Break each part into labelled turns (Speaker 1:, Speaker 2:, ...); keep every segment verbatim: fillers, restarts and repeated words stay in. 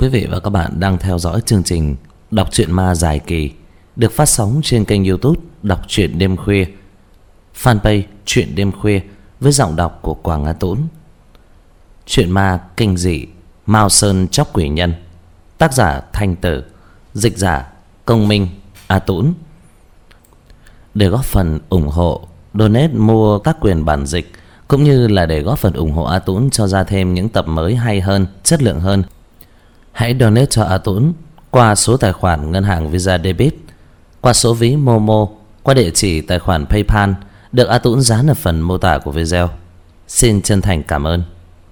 Speaker 1: Quý vị và các bạn đang theo dõi chương trình Đọc truyện ma dài kỳ được phát sóng trên kênh YouTube Đọc truyện đêm khuya, fanpage Truyện đêm khuya với giọng đọc của Quảng A Tũng. Truyện ma kinh dị Mao Sơn Chóc Quỷ Nhân, tác giả Thanh Tử, dịch giả Công Minh, A Tũng. Để góp phần ủng hộ, donate mua các quyền bản dịch cũng như là để góp phần ủng hộ A Tũng cho ra thêm những tập mới hay hơn, chất lượng hơn, hãy donate cho A Tũng qua số tài khoản ngân hàng Visa Debit, qua số ví Momo, qua địa chỉ tài khoản PayPal được A Tũng dán ở phần mô tả của video. Xin chân thành cảm ơn.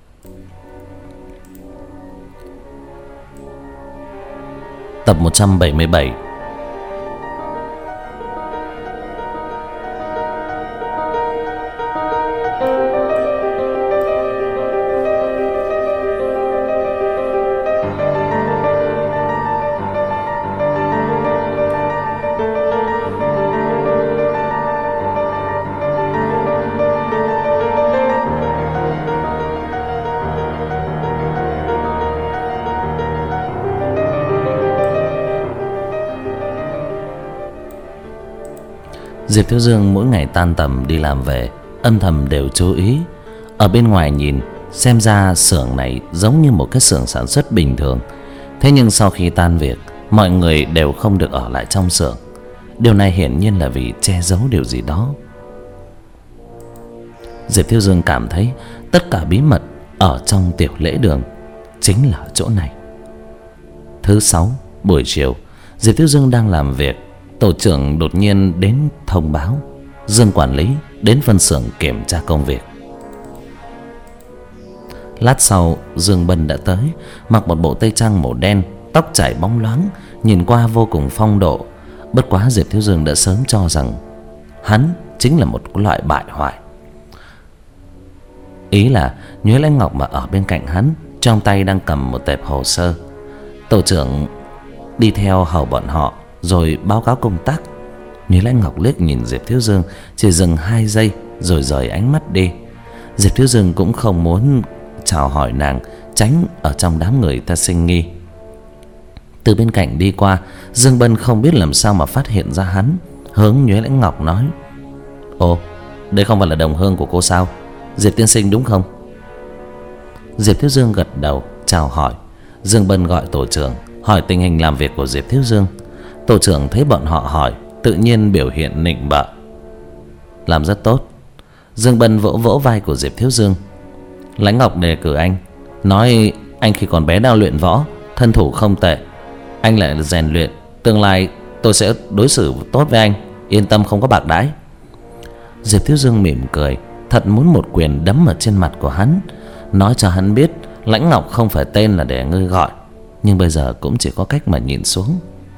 Speaker 1: Tập một trăm bảy mươi bảy. Diệp Thiếu Dương mỗi ngày tan tầm đi làm về, âm thầm đều chú ý. Ở bên ngoài nhìn, xem ra xưởng này giống như một cái xưởng sản xuất bình thường. Thế nhưng sau khi tan việc, mọi người đều không được ở lại trong xưởng. Điều này hiển nhiên là vì che giấu điều gì đó. Diệp Thiếu Dương cảm thấy tất cả bí mật ở trong tiểu lễ đường chính là chỗ này. Thứ sáu, buổi chiều, Diệp Thiếu Dương đang làm việc. Tổ trưởng đột nhiên đến thông báo Dương quản lý đến phân xưởng kiểm tra công việc. Lát sau, Dương Bân đã tới, mặc một bộ tây trang màu đen, tóc chảy bóng loáng, nhìn qua vô cùng phong độ. Bất quá Diệp Thiếu Dương đã sớm cho rằng hắn chính là một loại bại hoại. Ý là Nhuế Lãnh Ngọc mà ở bên cạnh hắn, trong tay đang cầm một tệp hồ sơ. Tổ trưởng đi theo hầu bọn họ rồi báo cáo công tác. Nhuế Lãnh Ngọc liếc nhìn Diệp Thiếu Dương, chỉ dừng hai giây rồi rời ánh mắt đi. Diệp Thiếu Dương cũng không muốn chào hỏi nàng, tránh ở trong đám người ta sinh nghi. Từ bên cạnh đi qua, Dương Bân không biết làm sao mà phát hiện ra hắn, hướng Nhuế Lãnh Ngọc nói: "Ồ, đây không phải là đồng hương của cô sao? Diệp tiên sinh đúng không?" Diệp Thiếu Dương gật đầu chào hỏi. Dương Bân gọi tổ trưởng hỏi tình hình làm việc của Diệp Thiếu Dương. Tổ trưởng thấy bọn họ hỏi, tự nhiên biểu hiện nịnh bợ: "Làm rất tốt." Dương Bân vỗ vỗ vai của Diệp Thiếu Dương: "Lãnh Ngọc đề cử anh, nói anh khi còn bé đang luyện võ, thân thủ không tệ. Anh lại rèn luyện, tương lai tôi sẽ đối xử tốt với anh, yên tâm không có bạc đãi." Diệp Thiếu Dương mỉm cười, thật muốn một quyền đấm ở trên mặt của hắn, nói cho hắn biết Lãnh Ngọc không phải tên là để ngươi gọi, nhưng bây giờ cũng chỉ có cách mà nhìn xuống.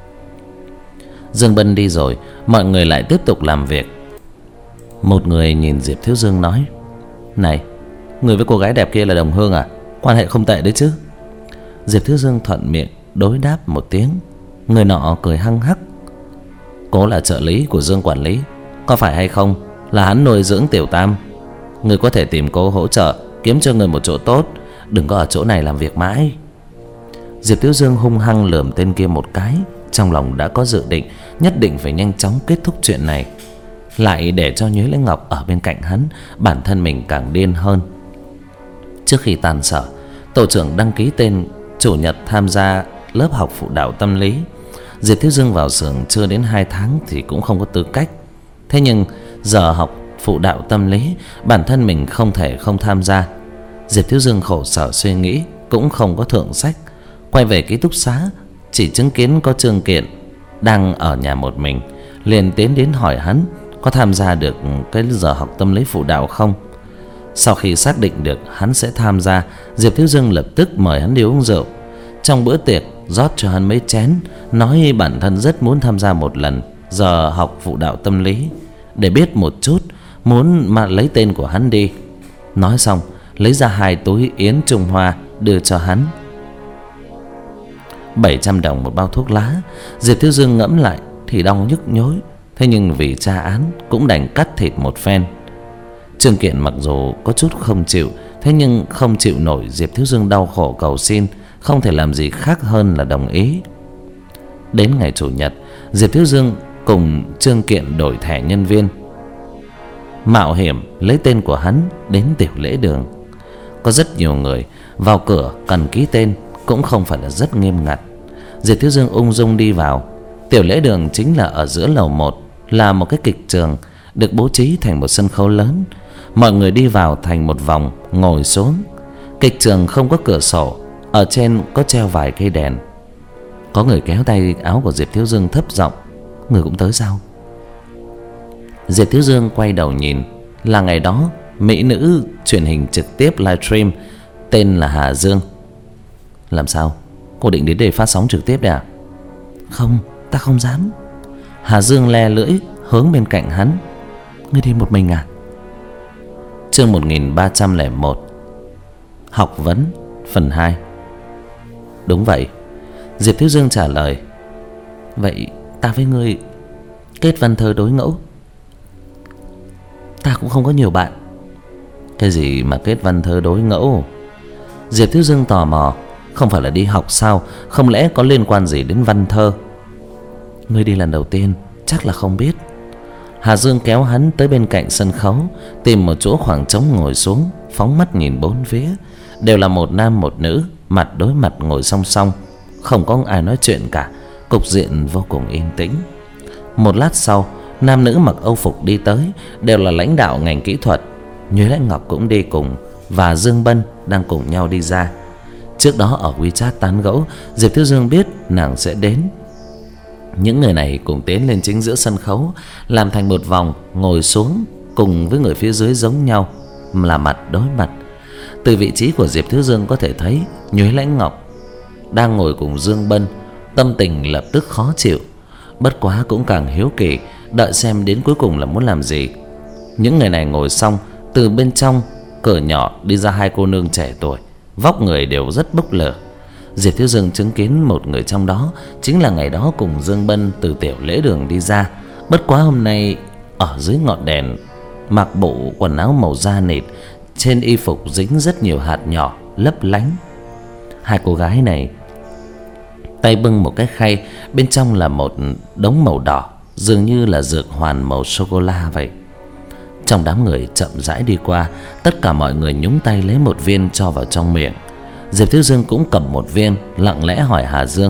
Speaker 1: Dương Bân đi rồi, mọi người lại tiếp tục làm việc. Một người nhìn Diệp Thiếu Dương nói: "Này, người với cô gái đẹp kia là đồng hương à? Quan hệ không tệ đấy chứ?" Diệp Thiếu Dương thuận miệng đối đáp một tiếng. Người nọ cười hăng hắc: "Cô là trợ lý của Dương quản lý, có phải hay không là hắn nuôi dưỡng Tiểu Tam. Người có thể tìm cô hỗ trợ, kiếm cho người một chỗ tốt, đừng có ở chỗ này làm việc mãi." Diệp Thiếu Dương hung hăng lườm tên kia một cái, trong lòng đã có dự định nhất định phải nhanh chóng kết thúc chuyện này, lại để cho Nhuế Lãnh Ngọc ở bên cạnh hắn, bản thân mình càng điên hơn. Trước khi tan sở, tổ trưởng đăng ký tên chủ nhật tham gia lớp học phụ đạo tâm lý. Diệp Thiếu Dương vào xưởng chưa đến hai tháng thì cũng không có tư cách. Thế nhưng giờ học phụ đạo tâm lý, bản thân mình không thể không tham gia. Diệp Thiếu Dương khổ sở suy nghĩ, cũng không có thượng sách. Quay về ký túc xá, chỉ chứng kiến có Trương Kiện đang ở nhà một mình, liền tiến đến hỏi hắn có tham gia được cái giờ học tâm lý phụ đạo không. Sau khi xác định được hắn sẽ tham gia, Diệp Thiếu Dương lập tức mời hắn đi uống rượu. Trong bữa tiệc rót cho hắn mấy chén, nói bản thân rất muốn tham gia một lần giờ học phụ đạo tâm lý để biết một chút, muốn mà lấy tên của hắn đi. Nói xong lấy ra hai túi yến Trung Hoa đưa cho hắn. Bảy trăm đồng một bao thuốc lá. Diệp Thiếu Dương ngẫm lại thì đau nhức nhối, thế nhưng vì tra án cũng đành cắt thịt một phen. Trương Kiện mặc dù có chút không chịu, thế nhưng không chịu nổi Diệp Thiếu Dương đau khổ cầu xin, không thể làm gì khác hơn là đồng ý. Đến ngày chủ nhật, Diệp Thiếu Dương cùng Trương Kiện đổi thẻ nhân viên, mạo hiểm lấy tên của hắn đến tiểu lễ đường. Có rất nhiều người, vào cửa cần ký tên cũng không phải là rất nghiêm ngặt. Diệp Thiếu Dương ung dung đi vào. Tiểu lễ đường chính là ở giữa lầu một, là một cái kịch trường được bố trí thành một sân khấu lớn. Mọi người đi vào thành một vòng, ngồi xuống. Kịch trường không có cửa sổ, ở trên có treo vài cây đèn. Có người kéo tay áo của Diệp Thiếu Dương thấp giọng: "Người cũng tới sao?" Diệp Thiếu Dương quay đầu nhìn, là ngày đó mỹ nữ truyền hình trực tiếp livestream tên là Hà Dương. "Làm sao? Cô định đến đây phát sóng trực tiếp đấy à?" "Không, ta không dám." Hà Dương le lưỡi hướng bên cạnh hắn: "Ngươi đi một mình à?" Chương một nghìn ba trăm lẻ một, học vấn phần hai. "Đúng vậy." Diệp Thiếu Dương trả lời. "Vậy ta với ngươi kết văn thơ đối ngẫu." "Ta cũng không có nhiều bạn." "Cái gì mà kết văn thơ đối ngẫu?" Diệp Thiếu Dương tò mò. Không phải là đi học sao? Không lẽ có liên quan gì đến văn thơ? "Ngươi đi lần đầu tiên chắc là không biết." Hà Dương kéo hắn tới bên cạnh sân khấu, tìm một chỗ khoảng trống ngồi xuống, phóng mắt nhìn bốn phía. Đều là một nam một nữ, mặt đối mặt ngồi song song, không có ai nói chuyện cả. Cục diện vô cùng yên tĩnh. Một lát sau, nam nữ mặc âu phục đi tới, đều là lãnh đạo ngành kỹ thuật. Nhuế Lãnh Ngọc cũng đi cùng, và Dương Bân đang cùng nhau đi ra. Trước đó ở WeChat tán gẫu, Diệp Thiếu Dương biết nàng sẽ đến. Những người này cùng tiến lên chính giữa sân khấu, làm thành một vòng, ngồi xuống cùng với người phía dưới giống nhau, là mặt đối mặt. Từ vị trí của Diệp Thiếu Dương có thể thấy Nhuế Lãnh Ngọc đang ngồi cùng Dương Bân, tâm tình lập tức khó chịu. Bất quá cũng càng hiếu kỳ, đợi xem đến cuối cùng là muốn làm gì. Những người này ngồi xong, từ bên trong cửa nhỏ đi ra hai cô nương trẻ tuổi, vóc người đều rất bốc lửa. Diệp Thiếu Dương chứng kiến một người trong đó chính là ngày đó cùng Dương Bân từ tiểu lễ đường đi ra. Bất quá hôm nay ở dưới ngọn đèn, mặc bộ quần áo màu da nịt, trên y phục dính rất nhiều hạt nhỏ lấp lánh. Hai cô gái này tay bưng một cái khay, bên trong là một đống màu đỏ, dường như là dược hoàn màu sô cô la vậy. Trong đám người chậm rãi đi qua, tất cả mọi người nhúng tay lấy một viên cho vào trong miệng. Diệp Thiếu Dương cũng cầm một viên, lặng lẽ hỏi Hà Dương: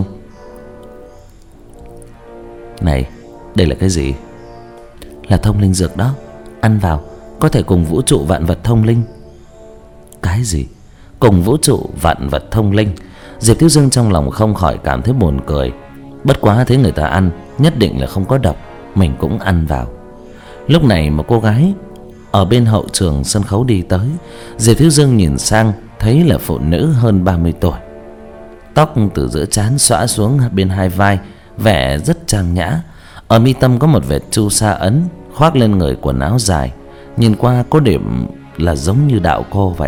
Speaker 1: "Này, đây là cái gì?" "Là thông linh dược đó, ăn vào có thể cùng vũ trụ vạn vật thông linh." "Cái gì? Cùng vũ trụ vạn vật thông linh?" Diệp Thiếu Dương trong lòng không khỏi cảm thấy buồn cười. Bất quá thấy người ta ăn, nhất định là không có độc, mình cũng ăn vào. Lúc này một cô gái ở bên hậu trường sân khấu đi tới. Diệp Thiếu Dương nhìn sang, thấy là phụ nữ hơn ba mươi tuổi. Tóc từ giữa trán xõa xuống bên hai vai, vẻ rất trang nhã. Ở mi tâm có một vệt chu sa ấn, khoác lên người quần áo dài, nhìn qua có điểm là giống như đạo cô vậy.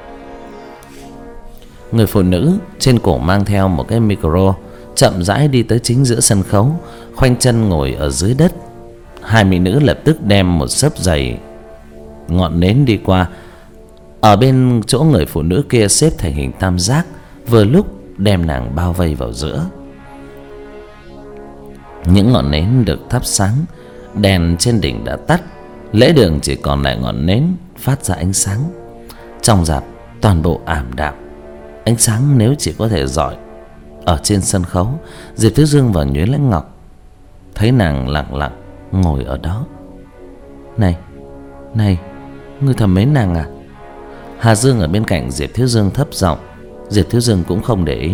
Speaker 1: Người phụ nữ trên cổ mang theo một cái micro, chậm rãi đi tới chính giữa sân khấu, khoanh chân ngồi ở dưới đất. Hai mỹ nữ lập tức đem một xấp dày ngọn nến đi qua, ở bên chỗ người phụ nữ kia xếp thành hình tam giác, vừa lúc đem nàng bao vây vào giữa. Những ngọn nến được thắp sáng, đèn trên đỉnh đã tắt, lễ đường chỉ còn lại ngọn nến phát ra ánh sáng. Trong rạp toàn bộ ảm đạm, ánh sáng nếu chỉ có thể rọi ở trên sân khấu. Diệp Thiếu Dương và Nhuế Lãnh Ngọc thấy nàng lặng lặng ngồi ở đó. "Này, này, ngươi thầm mến nàng à?" Hà Dương ở bên cạnh Diệp Thiếu Dương thấp giọng. Diệp Thiếu Dương cũng không để ý.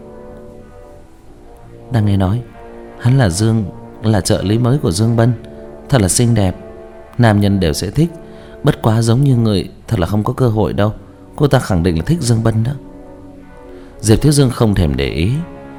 Speaker 1: "Đang nghe nói hắn là Dương, là trợ lý mới của Dương Bân, thật là xinh đẹp, nam nhân đều sẽ thích. Bất quá giống như người, thật là không có cơ hội đâu. Cô ta khẳng định là thích Dương Bân đó." Diệp Thiếu Dương không thèm để ý,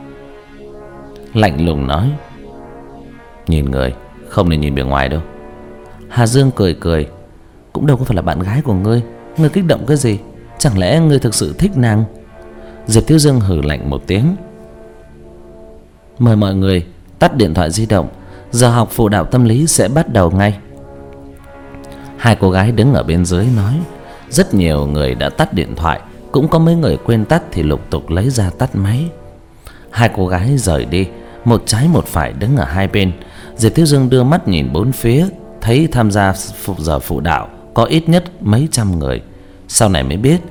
Speaker 1: lạnh lùng nói: "Nhìn người không nên nhìn bề ngoài đâu." Hà Dương cười cười: "Cũng đâu có phải là bạn gái của ngươi, ngươi kích động cái gì? Chẳng lẽ ngươi thực sự thích nàng?" Diệp Thiếu Dương hừ lạnh một tiếng: "Mời mọi người tắt điện thoại di động, giờ học phụ đạo tâm lý sẽ bắt đầu ngay." Hai cô gái đứng ở bên dưới nói. Rất nhiều người đã tắt điện thoại, Cũng có mấy người quên tắt thì lục tục lấy ra tắt máy. Hai cô gái rời đi, một trái một phải đứng ở hai bên. Diệp Thiếu Dương đưa mắt nhìn bốn phía, thấy tham gia phục giờ phụ đạo có ít nhất mấy trăm người. Sau này mới biết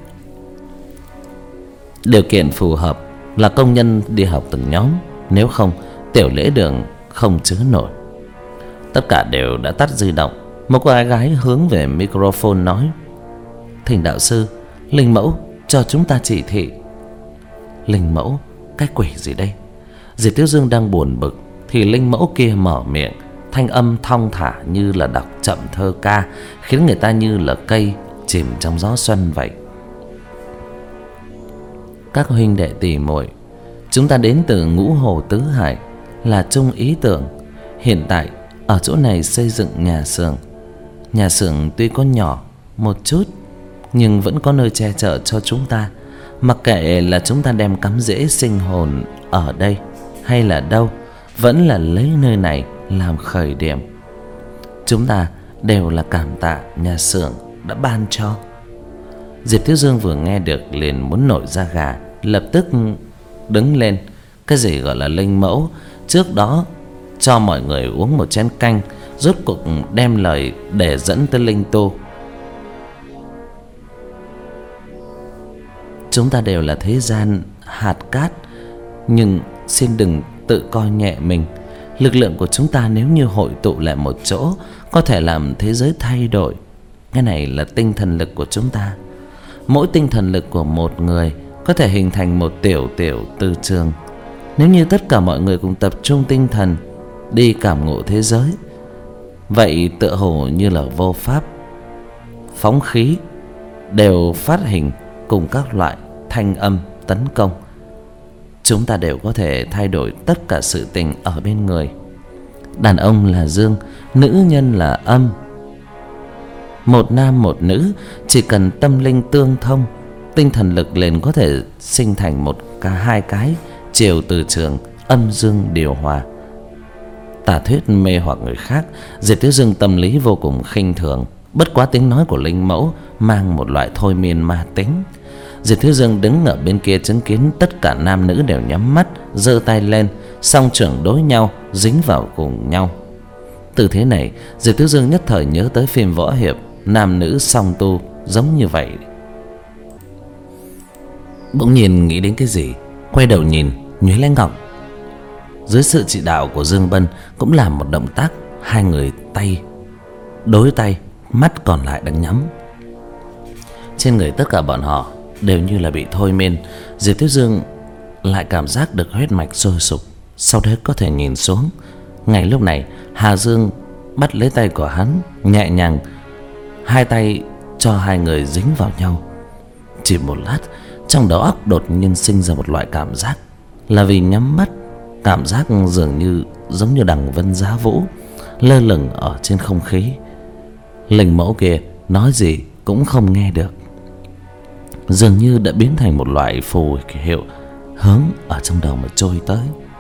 Speaker 1: điều kiện phù hợp là công nhân đi học từng nhóm, nếu không tiểu lễ đường không chứa nổi. Tất cả đều đã tắt di động. Một cô gái hướng về microphone nói: Thỉnh đạo sư, linh mẫu cho chúng ta chỉ thị. Linh mẫu? Cái quỷ gì đây? Diệp Thiếu Dương đang buồn bực thì linh mẫu kia mở miệng, thanh âm thong thả như là đọc chậm thơ ca, khiến người ta như là cây chìm trong gió xuân vậy. Các huynh đệ tỷ muội, chúng ta đến từ Ngũ Hồ Tứ Hải, là chung ý tưởng. Hiện tại ở chỗ này xây dựng nhà xưởng. Nhà xưởng tuy có nhỏ một chút, nhưng vẫn có nơi che chở cho chúng ta. Mặc kệ là chúng ta đem cắm rễ sinh hồn ở đây hay là đâu, vẫn là lấy nơi này làm khởi điểm. Chúng ta đều là cảm tạ nhà xưởng đã ban cho. Diệp Thiếu Dương vừa nghe được liền muốn nổi da gà, lập tức đứng lên. Cái gì gọi là linh mẫu? Trước đó cho mọi người uống một chén canh, rốt cuộc đem lời để dẫn tới linh tu. Chúng ta đều là thế gian hạt cát, nhưng xin đừng tự coi nhẹ mình. Lực lượng của chúng ta nếu như hội tụ lại một chỗ, có thể làm thế giới thay đổi. Cái này là tinh thần lực của chúng ta. Mỗi tinh thần lực của một người có thể hình thành một tiểu tiểu từ trường. Nếu như tất cả mọi người cùng tập trung tinh thần đi cảm ngộ thế giới, vậy tựa hồ như là vô pháp, phóng khí đều phát hình cùng các loại thanh âm tấn công. Chúng ta đều có thể thay đổi tất cả sự tình ở bên người. Đàn ông là dương, nữ nhân là âm. Một nam một nữ, chỉ cần tâm linh tương thông, tinh thần lực liền có thể sinh thành một cả hai cái chiều từ trường âm dương điều hòa. Tà thuyết mê hoặc người khác, Diệp Thiếu Dương tâm lý vô cùng khinh thường. Bất quá tiếng nói của linh mẫu mang một loại thôi miên ma tính. Diệp Thiếu Dương đứng ở bên kia chứng kiến tất cả nam nữ đều nhắm mắt, giơ tay lên, song trưởng đối nhau, dính vào cùng nhau. Từ thế này, Diệp Thiếu Dương nhất thời nhớ tới phim võ hiệp, nam nữ song tu giống như vậy. Bỗng nhiên nghĩ đến cái gì, quay đầu nhìn Nhuế Lãnh Ngọc. Dưới sự chỉ đạo của Dương Bân cũng làm một động tác, hai người tay đối tay, mắt còn lại đang nhắm. Trên người tất cả bọn họ đều như là bị thôi miên. Diệp Thiếu Dương lại cảm giác được huyết mạch sôi sục, sau đấy có thể nhìn xuống. Ngay lúc này Hà Dương bắt lấy tay của hắn, nhẹ nhàng hai tay cho hai người dính vào nhau. Chỉ một lát, trong đầu óc đột nhiên sinh ra một loại cảm giác, là vì nhắm mắt, cảm giác dường như giống như đằng vân giá vũ lơ lửng ở trên không khí. Linh mẫu kia nói gì cũng không nghe được, dường như đã biến thành một loại phù hiệu hướng ở trong đầu mà trôi tới.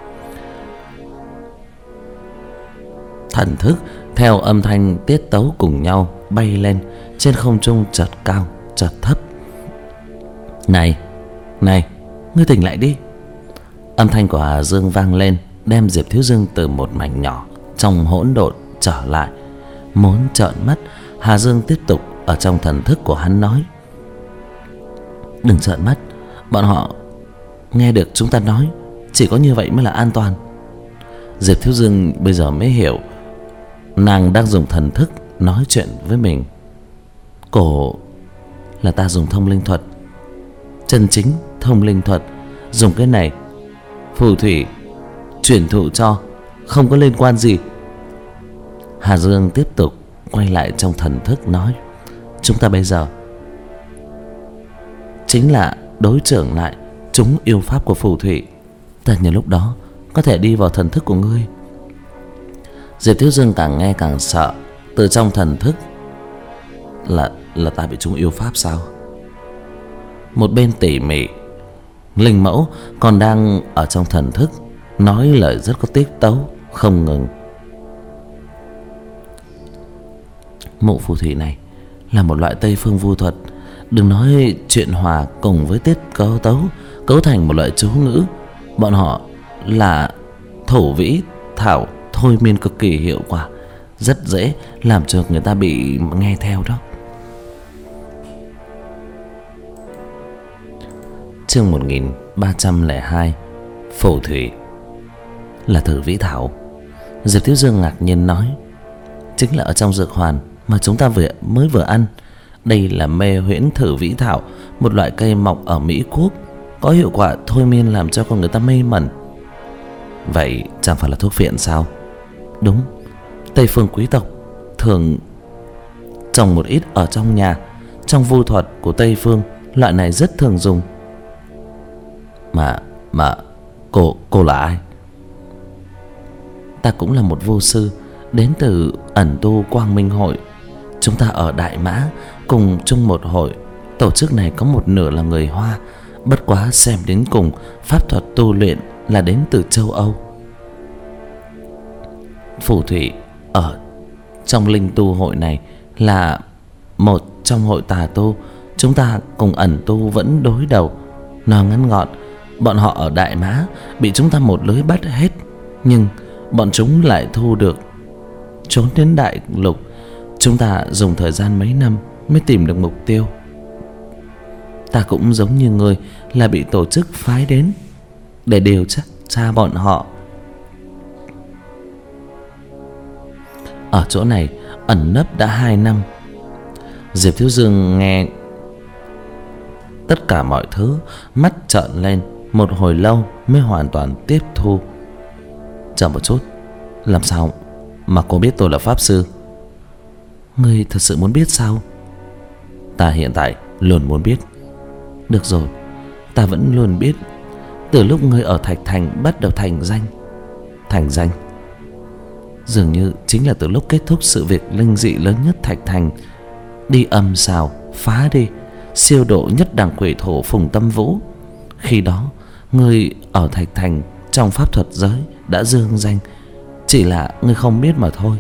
Speaker 1: Thần thức theo âm thanh tiết tấu cùng nhau bay lên trên không trung, chợt cao chợt thấp. Này, này, ngươi tỉnh lại đi. Âm thanh của Hà Dương vang lên, đem Diệp Thiếu Dương từ một mảnh nhỏ trong hỗn độn trở lại. Muốn trợn mắt, Hà Dương tiếp tục ở trong thần thức của hắn nói: đừng trợn mắt, bọn họ nghe được chúng ta nói, chỉ có như vậy mới là an toàn. Diệp Thiếu Dương bây giờ mới hiểu nàng đang dùng thần thức nói chuyện với mình. Cổ là ta dùng thông linh thuật, chân chính thông linh thuật. Dùng cái này phù thủy chuyển thụ cho, không có liên quan gì. Hà Dương tiếp tục quay lại trong thần thức nói: chúng ta bây giờ chính là đối trưởng lại chúng yêu pháp của phù thủy. Ta nhờ lúc đó có thể đi vào thần thức của ngươi. Diệp Thiếu Dương càng nghe càng sợ. Từ trong thần thức là là ta bị chúng yêu pháp sao? Một bên tỉ mỉ, linh mẫu còn đang ở trong thần thức nói lời rất có tiết tấu, không ngừng. Mộ phù thủy này là một loại Tây phương vu thuật, Đừng nói chuyện hòa cùng với tiết cấu tấu cấu thành một loại chú ngữ. Bọn họ là thổ vĩ thảo thôi miên cực kỳ hiệu quả, rất dễ làm cho người ta bị nghe theo đó. Chương một nghìn ba trăm lẻ hai. Phù thủy là thử vĩ thảo. Diệp Thiếu Dương ngạc nhiên nói: chính là ở trong dược hoàn mà chúng ta vừa mới vừa ăn. Đây là mê huyễn thử vĩ thảo, một loại cây mọc ở Mỹ Quốc, có hiệu quả thôi miên làm cho con người ta mê mẩn. Vậy chẳng phải là thuốc phiện sao? Đúng, Tây phương quý tộc thường trồng một ít ở trong nhà. Trong vu thuật của Tây phương, loại này rất thường dùng. Mà, mà, cô, cô là ai? Ta cũng là một vô sư, đến từ ẩn tu Quang Minh Hội. Chúng ta ở Đại Mã cùng chung một hội. Tổ chức này có một nửa là người Hoa, bất quá xem đến cùng pháp thuật tu luyện là đến từ châu Âu. Phù thủy ở trong linh tu hội này là một trong hội tà tu. Chúng ta cùng ẩn tu vẫn đối đầu. Nói ngắn gọn, bọn họ ở Đại Mã bị chúng ta một lưới bắt hết, nhưng bọn chúng lại thu được trốn đến Đại Lục. Chúng ta dùng thời gian mấy năm mới tìm được mục tiêu. Ta cũng giống như người là bị tổ chức phái đến để điều tra tra bọn họ. Ở chỗ này ẩn nấp đã hai năm. Diệp Thiếu Dương nghe tất cả mọi thứ, mắt trợn lên một hồi lâu mới hoàn toàn tiếp thu. Chờ một chút, làm sao mà cô biết tôi là pháp sư? Ngươi thật sự muốn biết sao? Ta hiện tại luôn muốn biết. Được rồi, ta vẫn luôn biết. Từ lúc ngươi ở Thạch Thành bắt đầu thành danh. Thành danh dường như chính là từ lúc kết thúc sự việc linh dị lớn nhất Thạch Thành, đi âm xào phá đi siêu độ nhất đẳng quỷ thổ Phùng Tâm Vũ. Khi đó ngươi ở Thạch Thành trong pháp thuật giới đã dương danh, chỉ là ngươi không biết mà thôi.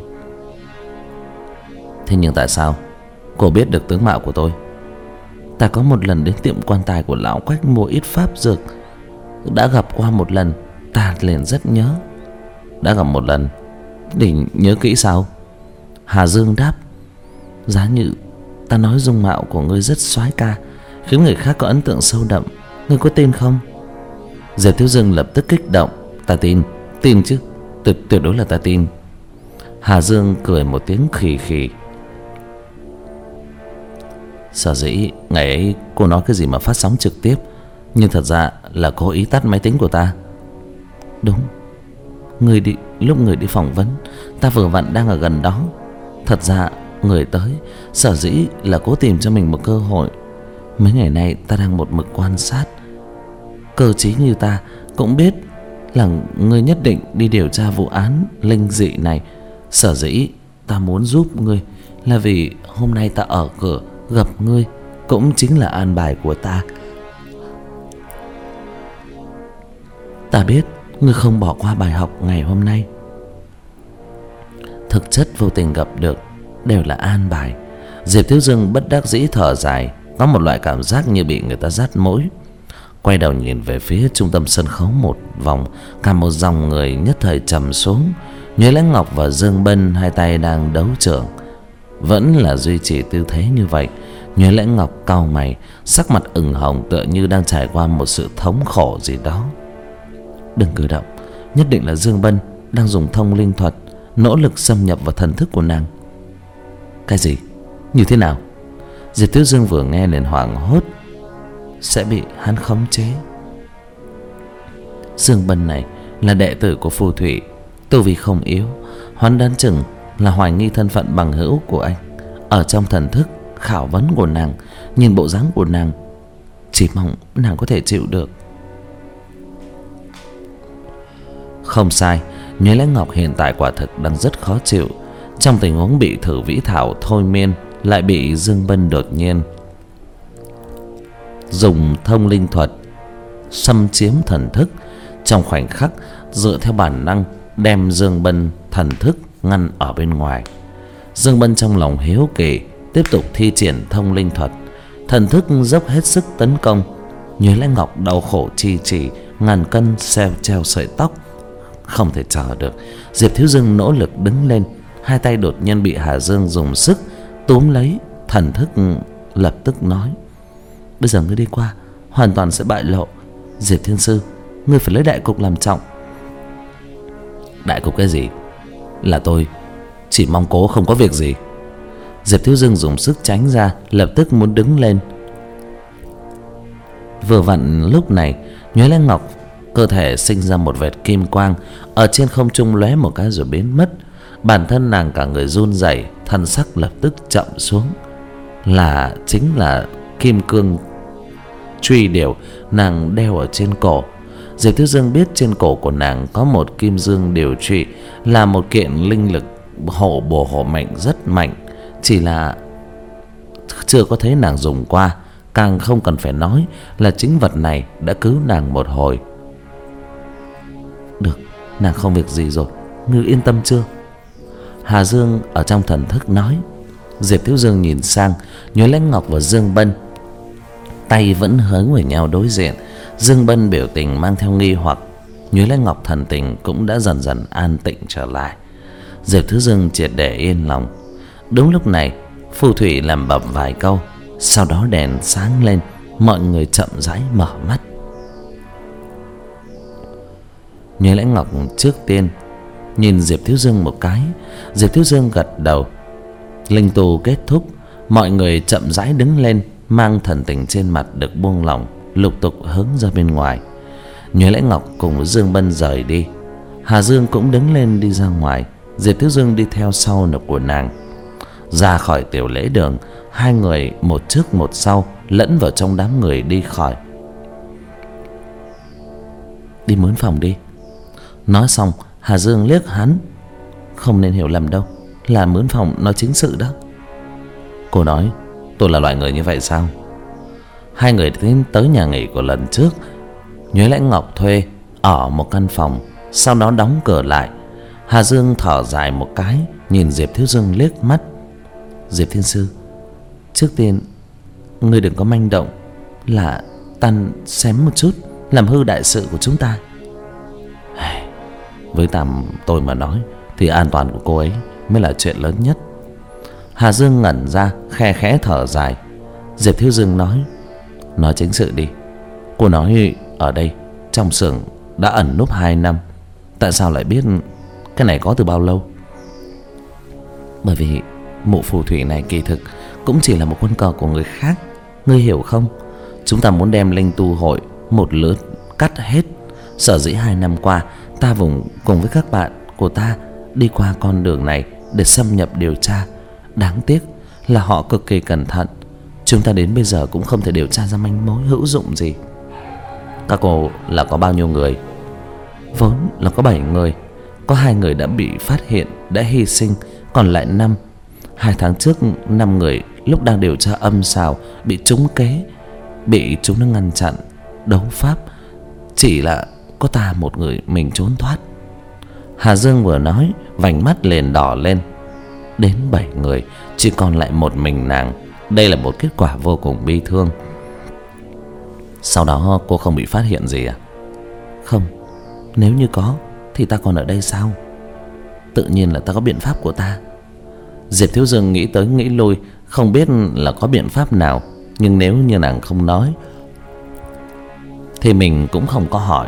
Speaker 1: Thế nhưng tại sao cô biết được tướng mạo của tôi? Ta có một lần đến tiệm quan tài của lão Quách mua ít pháp dược. Đã gặp qua một lần, ta liền rất nhớ. Đã gặp một lần thì nhớ kỹ sao? Hà Dương đáp: giá như ta nói dung mạo của ngươi rất soái ca, khiến người khác có ấn tượng sâu đậm, ngươi có tin không? Diệp Thiếu Dương lập tức kích động: ta tin, tin chứ, tuyệt tuyệt đối là ta tin. Hà Dương cười một tiếng khì khì. Sở dĩ ngày ấy cô nói cái gì mà phát sóng trực tiếp, nhưng thật ra là cố ý tắt máy tính của ta. Đúng, người đi lúc người đi phỏng vấn, ta vừa vặn đang ở gần đó. Thật ra người tới sở dĩ là cố tìm cho mình một cơ hội. Mấy ngày nay ta đang một mực quan sát. Cơ trí như ta cũng biết là ngươi nhất định đi điều tra vụ án linh dị này. Sở dĩ ta muốn giúp ngươi là vì hôm nay ta ở cửa gặp ngươi cũng chính là an bài của ta. Ta biết ngươi không bỏ qua bài học ngày hôm nay. Thực chất vô tình gặp được đều là an bài. Diệp Thiếu Dương bất đắc dĩ thở dài, có một loại cảm giác như bị người ta dắt mũi. Quay đầu nhìn về phía trung tâm sân khấu một vòng, cả một dòng người nhất thời trầm xuống. Nhuế Lãnh Ngọc và Dương Bân hai tay đang đấu trưởng, vẫn là duy trì tư thế như vậy. Nhuế Lãnh Ngọc cau mày, sắc mặt ửng hồng, tựa như đang trải qua một sự thống khổ gì đó. Đừng cử động, nhất định là Dương Bân đang dùng thông linh thuật nỗ lực xâm nhập vào thần thức của nàng. Cái gì? Như thế nào? Diệp Thiếu Dương vừa nghe liền hoảng hốt, sẽ bị hắn khống chế. Dương Bân này là đệ tử của phù thủy, tu vi không yếu. Hắn đoán chừng là hoài nghi thân phận bằng hữu của anh. Ở trong thần thức khảo vấn của nàng, nhìn bộ dáng của nàng, chỉ mong nàng có thể chịu được. Không sai, Nhuế Lãnh Ngọc hiện tại quả thực đang rất khó chịu. Trong tình huống bị thử vĩ thảo thôi miên, lại bị Dương Bân đột nhiên dùng thông linh thuật xâm chiếm thần thức, trong khoảnh khắc dựa theo bản năng đem Dương Bân thần thức ngăn ở bên ngoài. Dương Bân trong lòng hiếu kỳ tiếp tục thi triển thông linh thuật. Thật thần thức dốc hết sức tấn công. Nhuế Lãnh Ngọc đau khổ chi chỉ, ngàn cân xeo treo sợi tóc. Không thể chờ được, Diệp Thiếu Dương nỗ lực đứng lên. Hai tay đột nhiên bị Hà Dương dùng sức túm lấy. Thần thức lập tức nói: bây giờ ngươi đi qua hoàn toàn sẽ bại lộ. Diệp Thiên Sư, ngươi phải lấy đại cục làm trọng. Đại cục cái gì? Là tôi chỉ mong cố không có việc gì. Diệp Thiếu Dương dùng sức tránh ra, lập tức muốn đứng lên. Vừa vặn lúc này, Nhuế Lãnh Ngọc cơ thể sinh ra một vệt kim quang, ở trên không trung lóe một cái rồi biến mất. Bản thân nàng cả người run rẩy, thân sắc lập tức chậm xuống. Là chính là kim cương truy điểu nàng đeo ở trên cổ. Diệp Thiếu Dương biết trên cổ của nàng có một kim dương điều trụy, là một kiện linh lực hộ bổ hộ mệnh rất mạnh. Chỉ là chưa có thấy nàng dùng qua, càng không cần phải nói là chính vật này đã cứu nàng một hồi. Được, nàng không việc gì rồi, ngươi yên tâm chưa? Hà Dương ở trong thần thức nói. Diệp Thiếu Dương nhìn sang Nhuế Lãnh Ngọc và Dương Bân, tay vẫn hướng về nhau đối diện. Dương Bân biểu tình mang theo nghi hoặc. Nhuế Lãnh Ngọc thần tình cũng đã dần dần an tĩnh trở lại. Diệp Thiếu Dương triệt để yên lòng. Đúng lúc này, phù thủy làm bẩm vài câu, sau đó đèn sáng lên, mọi người chậm rãi mở mắt. Nhuế Lãnh Ngọc trước tiên nhìn Diệp Thiếu Dương một cái. Diệp Thiếu Dương gật đầu. Linh tu kết thúc, mọi người chậm rãi đứng lên, mang thần tình trên mặt được buông lỏng, lục tục hướng ra bên ngoài. Nhuế Lãnh Ngọc cùng với Dương Bân rời đi. Hà Dương cũng đứng lên đi ra ngoài. Diệp Thiếu Dương đi theo sau nực của nàng. Ra khỏi tiểu lễ đường, hai người một trước một sau lẫn vào trong đám người đi khỏi. Đi mướn phòng đi. Nói xong, Hà Dương liếc hắn. Không nên hiểu lầm đâu, là mướn phòng nói chính sự đó. Cô nói tôi là loại người như vậy sao? Hai người đến tới nhà nghỉ của lần trước. Nhuế Lãnh Ngọc thuê ở một căn phòng, sau đó đóng cửa lại. Hà Dương thở dài một cái, nhìn Diệp Thiếu Dương liếc mắt. Diệp Thiên Sư, trước tiên ngươi đừng có manh động, là tan xém một chút làm hư đại sự của chúng ta. Với tạm tôi mà nói thì an toàn của cô ấy mới là chuyện lớn nhất. Hà Dương ngẩn ra, khe khẽ thở dài. Diệp Thiếu Dương nói: nói chính sự đi. Cô nói ở đây trong xưởng đã ẩn núp hai năm, tại sao lại biết cái này có từ bao lâu? Bởi vì mụ phù thủy này kỳ thực cũng chỉ là một quân cờ của người khác, ngươi hiểu không? Chúng ta muốn đem linh tu hội một lượt cắt hết. Sở dĩ hai năm qua ta vùng cùng với các bạn của ta đi qua con đường này để xâm nhập điều tra. Đáng tiếc là họ cực kỳ cẩn thận, chúng ta đến bây giờ cũng không thể điều tra ra manh mối hữu dụng gì. Các cô là có bao nhiêu người? Vốn là có bảy người. Có hai người đã bị phát hiện, đã hy sinh, còn lại năm. Hai tháng trước năm người lúc đang điều tra âm xào bị trúng kế, bị chúng nó ngăn chặn đấu pháp. Chỉ là có ta một người mình trốn thoát. Hà Dương vừa nói, vành mắt liền đỏ lên. Đến bảy người, chỉ còn lại một mình nàng. Đây là một kết quả vô cùng bi thương. Sau đó cô không bị phát hiện gì à? Không, nếu như có thì ta còn ở đây sao? Tự nhiên là ta có biện pháp của ta. Diệp Thiếu Dương nghĩ tới nghĩ lui, không biết là có biện pháp nào. Nhưng nếu như nàng không nói thì mình cũng không có hỏi.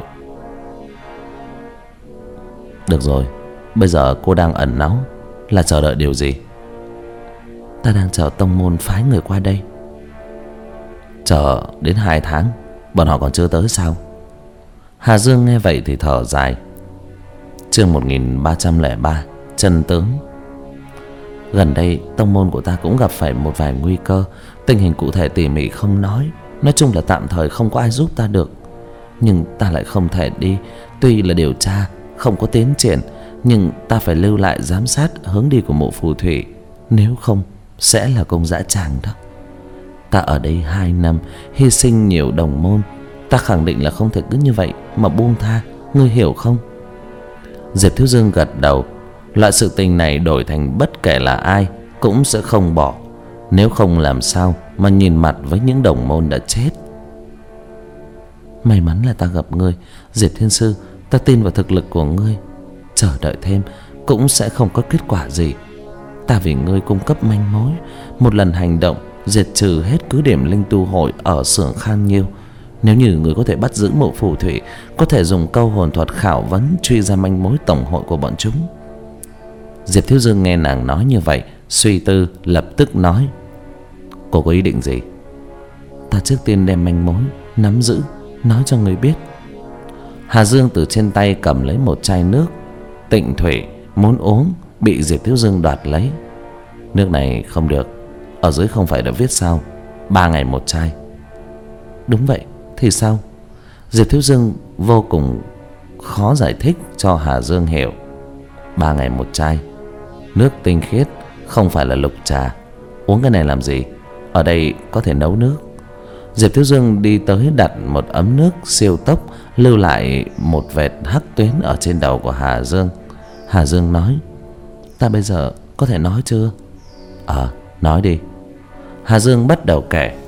Speaker 1: Được rồi, bây giờ cô đang ẩn náu, là chờ đợi điều gì? Ta đang chờ tông môn phái người qua đây. Chờ đến hai tháng, bọn họ còn chưa tới sao? Hà Dương nghe vậy thì thở dài. Chương một nghìn ba trăm lẻ ba, chân tướng. Gần đây tông môn của ta cũng gặp phải một vài nguy cơ. Tình hình cụ thể tỉ mỉ không nói. Nói chung là tạm thời không có ai giúp ta được. Nhưng ta lại không thể đi. Tuy là điều tra không có tiến triển, nhưng ta phải lưu lại giám sát hướng đi của mộ phù thủy. Nếu không sẽ là công dã tràng đó. Ta ở đây hai năm, hy sinh nhiều đồng môn. Ta khẳng định là không thể cứ như vậy mà buông tha, ngươi hiểu không? Diệp Thiếu Dương gật đầu. Loại sự tình này đổi thành bất kể là ai cũng sẽ không bỏ. nếu không làm sao mà nhìn mặt với những đồng môn đã chết. May mắn là ta gặp ngươi, Diệp Thiên Sư. Ta tin vào thực lực của ngươi. Chờ đợi thêm cũng sẽ không có kết quả gì. Ta vì ngươi cung cấp manh mối, một lần hành động diệt trừ hết cứ điểm linh tu hội ở xưởng Khan Nhiêu. Nếu như ngươi có thể bắt giữ Mộ Phù Thủy, có thể dùng câu hồn thuật khảo vấn truy ra manh mối tổng hội của bọn chúng. Diệp Thiếu Dương nghe nàng nói như vậy, suy tư lập tức nói: Cô có ý định gì? Ta trước tiên đem manh mối nắm giữ, nói cho người biết. Hà Dương từ trên tay cầm lấy một chai nước Tịnh Thủy muốn uống, bị Diệp Thiếu Dương đoạt lấy. Nước này không được, ở dưới không phải đã viết sao ba ngày một chai? Đúng vậy, thì sao? Diệp Thiếu Dương vô cùng khó giải thích cho Hà Dương hiểu. Ba ngày một chai, nước tinh khiết, không phải là lục trà. Uống cái này làm gì? Ở đây có thể nấu nước. Diệp Thiếu Dương đi tới đặt một ấm nước siêu tốc, lưu lại một vệt hắc tuyến ở trên đầu của Hà Dương. Hà Dương nói: Ta bây giờ có thể nói chưa? Ờ, nói đi. Hà Dương bắt đầu kể.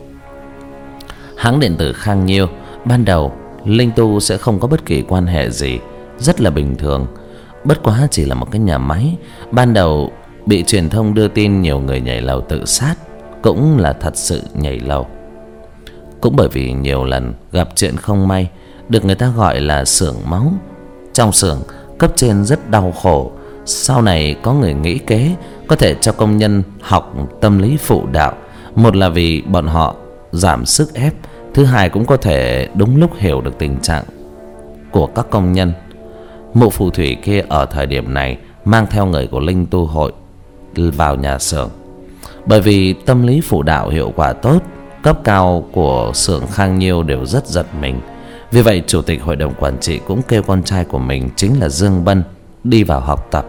Speaker 1: Hãng điện tử Khang Nhiêu ban đầu linh tu sẽ không có bất kỳ quan hệ gì, rất là bình thường. Bất quá chỉ là một cái nhà máy. Ban đầu bị truyền thông đưa tin nhiều người nhảy lầu tự sát, cũng là thật sự nhảy lầu. Cũng bởi vì nhiều lần gặp chuyện không may, được người ta gọi là xưởng máu. Trong xưởng, cấp trên rất đau khổ. Sau này có người nghĩ kế có thể cho công nhân học tâm lý phụ đạo. Một là vì bọn họ giảm sức ép, thứ hai cũng có thể đúng lúc hiểu được tình trạng của các công nhân. Mộ Phù Thủy kia ở thời điểm này mang theo người của linh tu hội vào nhà xưởng. Bởi vì tâm lý phụ đạo hiệu quả tốt, cấp cao của xưởng Khang Nhiêu đều rất giật mình. Vì vậy chủ tịch hội đồng quản trị cũng kêu con trai của mình, chính là Dương Bân, đi vào học tập.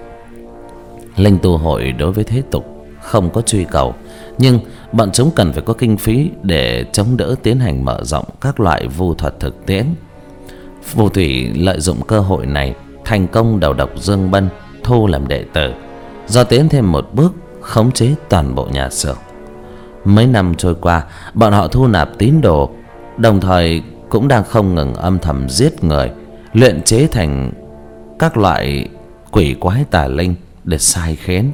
Speaker 1: Linh tu hội đối với thế tục không có truy cầu, nhưng bọn chúng cần phải có kinh phí để chống đỡ tiến hành mở rộng các loại vu thuật thực tiễn. Phù Thủy lợi dụng cơ hội này thành công đầu độc Dương Bân, thu làm đệ tử, do tiến thêm một bước khống chế toàn bộ nhà xưởng. Mấy năm trôi qua, bọn họ thu nạp tín đồ, đồng thời cũng đang không ngừng âm thầm giết người, luyện chế thành các loại quỷ quái tà linh để sai khiến.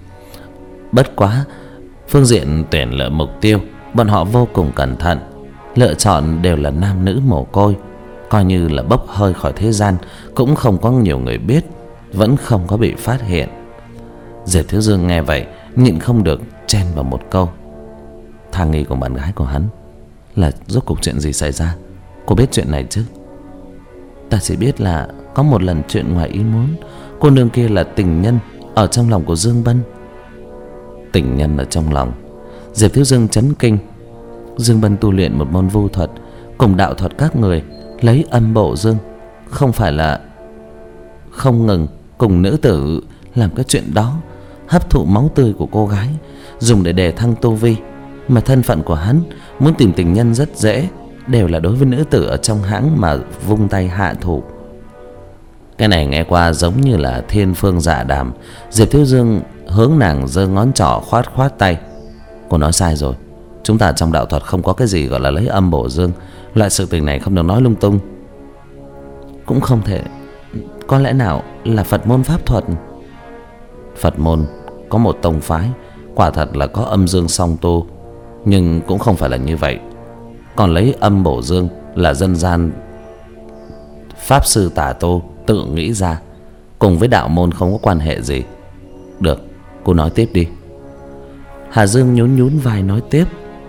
Speaker 1: Bất quá, phương diện tuyển lựa mục tiêu, bọn họ vô cùng cẩn thận, lựa chọn đều là nam nữ mồ côi, coi như là bốc hơi khỏi thế gian, cũng không có nhiều người biết, vẫn không có bị phát hiện. Diệp Thiếu Dương nghe vậy nhịn không được chen vào một câu: Thang Nghi cùng bạn gái của hắn là rốt cuộc chuyện gì xảy ra? Cô biết chuyện này chứ? Ta chỉ biết là có một lần chuyện ngoài ý muốn, cô nương kia là tình nhân ở trong lòng của Dương Bân. Tình nhân ở trong lòng? Diệp Thiếu Dương chấn kinh. Dương Bân tu luyện một môn vu thuật cùng đạo thuật các người, lấy âm bộ dương, không phải là không ngừng cùng nữ tử làm cái chuyện đó, hấp thụ máu tươi của cô gái dùng để đề thăng tu vi. Mà thân phận của hắn muốn tìm tình nhân rất dễ, đều là đối với nữ tử ở trong hãng mà vung tay hạ thủ. Cái này nghe qua giống như là thiên phương dạ đàm. Diệp Thiếu Dương hướng nàng giơ ngón trỏ khoát khoát tay: Cô nói sai rồi, chúng ta trong đạo thuật không có cái gì gọi là lấy âm bổ dương. Loại sự tình này không được nói lung tung. Cũng không thể, có lẽ nào là Phật môn pháp thuật? Phật môn có một tông phái quả thật là có âm dương song tu, nhưng cũng không phải là như vậy. Còn lấy âm bổ dương là dân gian pháp sư tà tu tự nghĩ ra, cùng với đạo môn không có quan hệ gì. Được, cô nói tiếp đi. Hà Dương nhún nhún vai nói tiếp: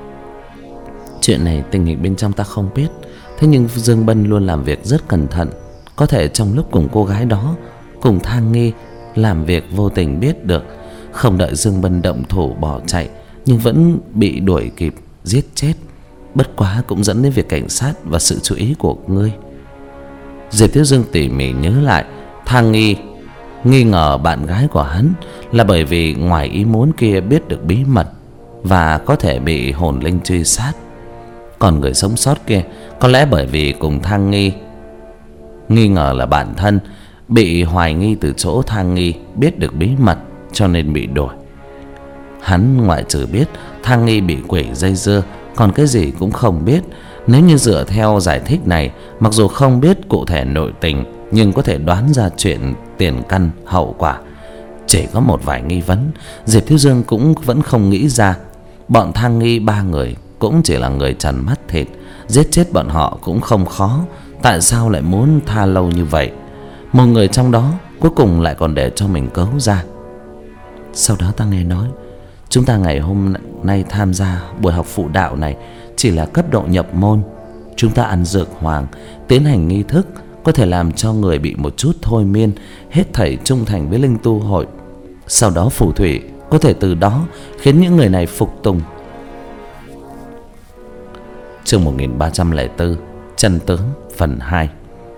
Speaker 1: Chuyện này tình hình bên trong ta không biết, thế nhưng Dương Bân luôn làm việc rất cẩn thận. Có thể trong lúc cùng cô gái đó, cùng Thang Nghi làm việc vô tình biết được, không đợi Dương Bân động thủ bỏ chạy, nhưng vẫn bị đuổi kịp giết chết. Bất quá cũng dẫn đến việc cảnh sát và sự chú ý của ngươi. Diệp Thiếu Dương tỉ mỉ nhớ lại, Thang Nghi nghi ngờ bạn gái của hắn là bởi vì ngoài ý muốn kia biết được bí mật và có thể bị hồn linh truy sát. Còn người sống sót kia có lẽ bởi vì cùng Thang Nghi nghi ngờ là bạn thân, bị hoài nghi từ chỗ Thang Nghi biết được bí mật cho nên bị đuổi. Hắn ngoại trừ biết Thang Nghi bị quỷ dây dưa, còn cái gì cũng không biết. Nếu như dựa theo giải thích này, mặc dù không biết cụ thể nội tình, nhưng có thể đoán ra chuyện tiền căn hậu quả. Chỉ có một vài nghi vấn Diệp Thiếu Dương cũng vẫn không nghĩ ra. Bọn Thang Nghi ba người cũng chỉ là người trần mắt thịt, giết chết bọn họ cũng không khó. Tại sao lại muốn tha lâu như vậy? Một người trong đó cuối cùng lại còn để cho mình cấu ra. Sau đó ta nghe nói chúng ta ngày hôm nay tham gia buổi học phụ đạo này chỉ là cấp độ nhập môn. Chúng ta ăn dược hoàng, tiến hành nghi thức, có thể làm cho người bị một chút thôi miên, hết thảy trung thành với linh tu hội. Sau đó phù thủy có thể từ đó khiến những người này phục tùng. Chương một nghìn ba trăm lẻ bốn, chân tướng phần hai.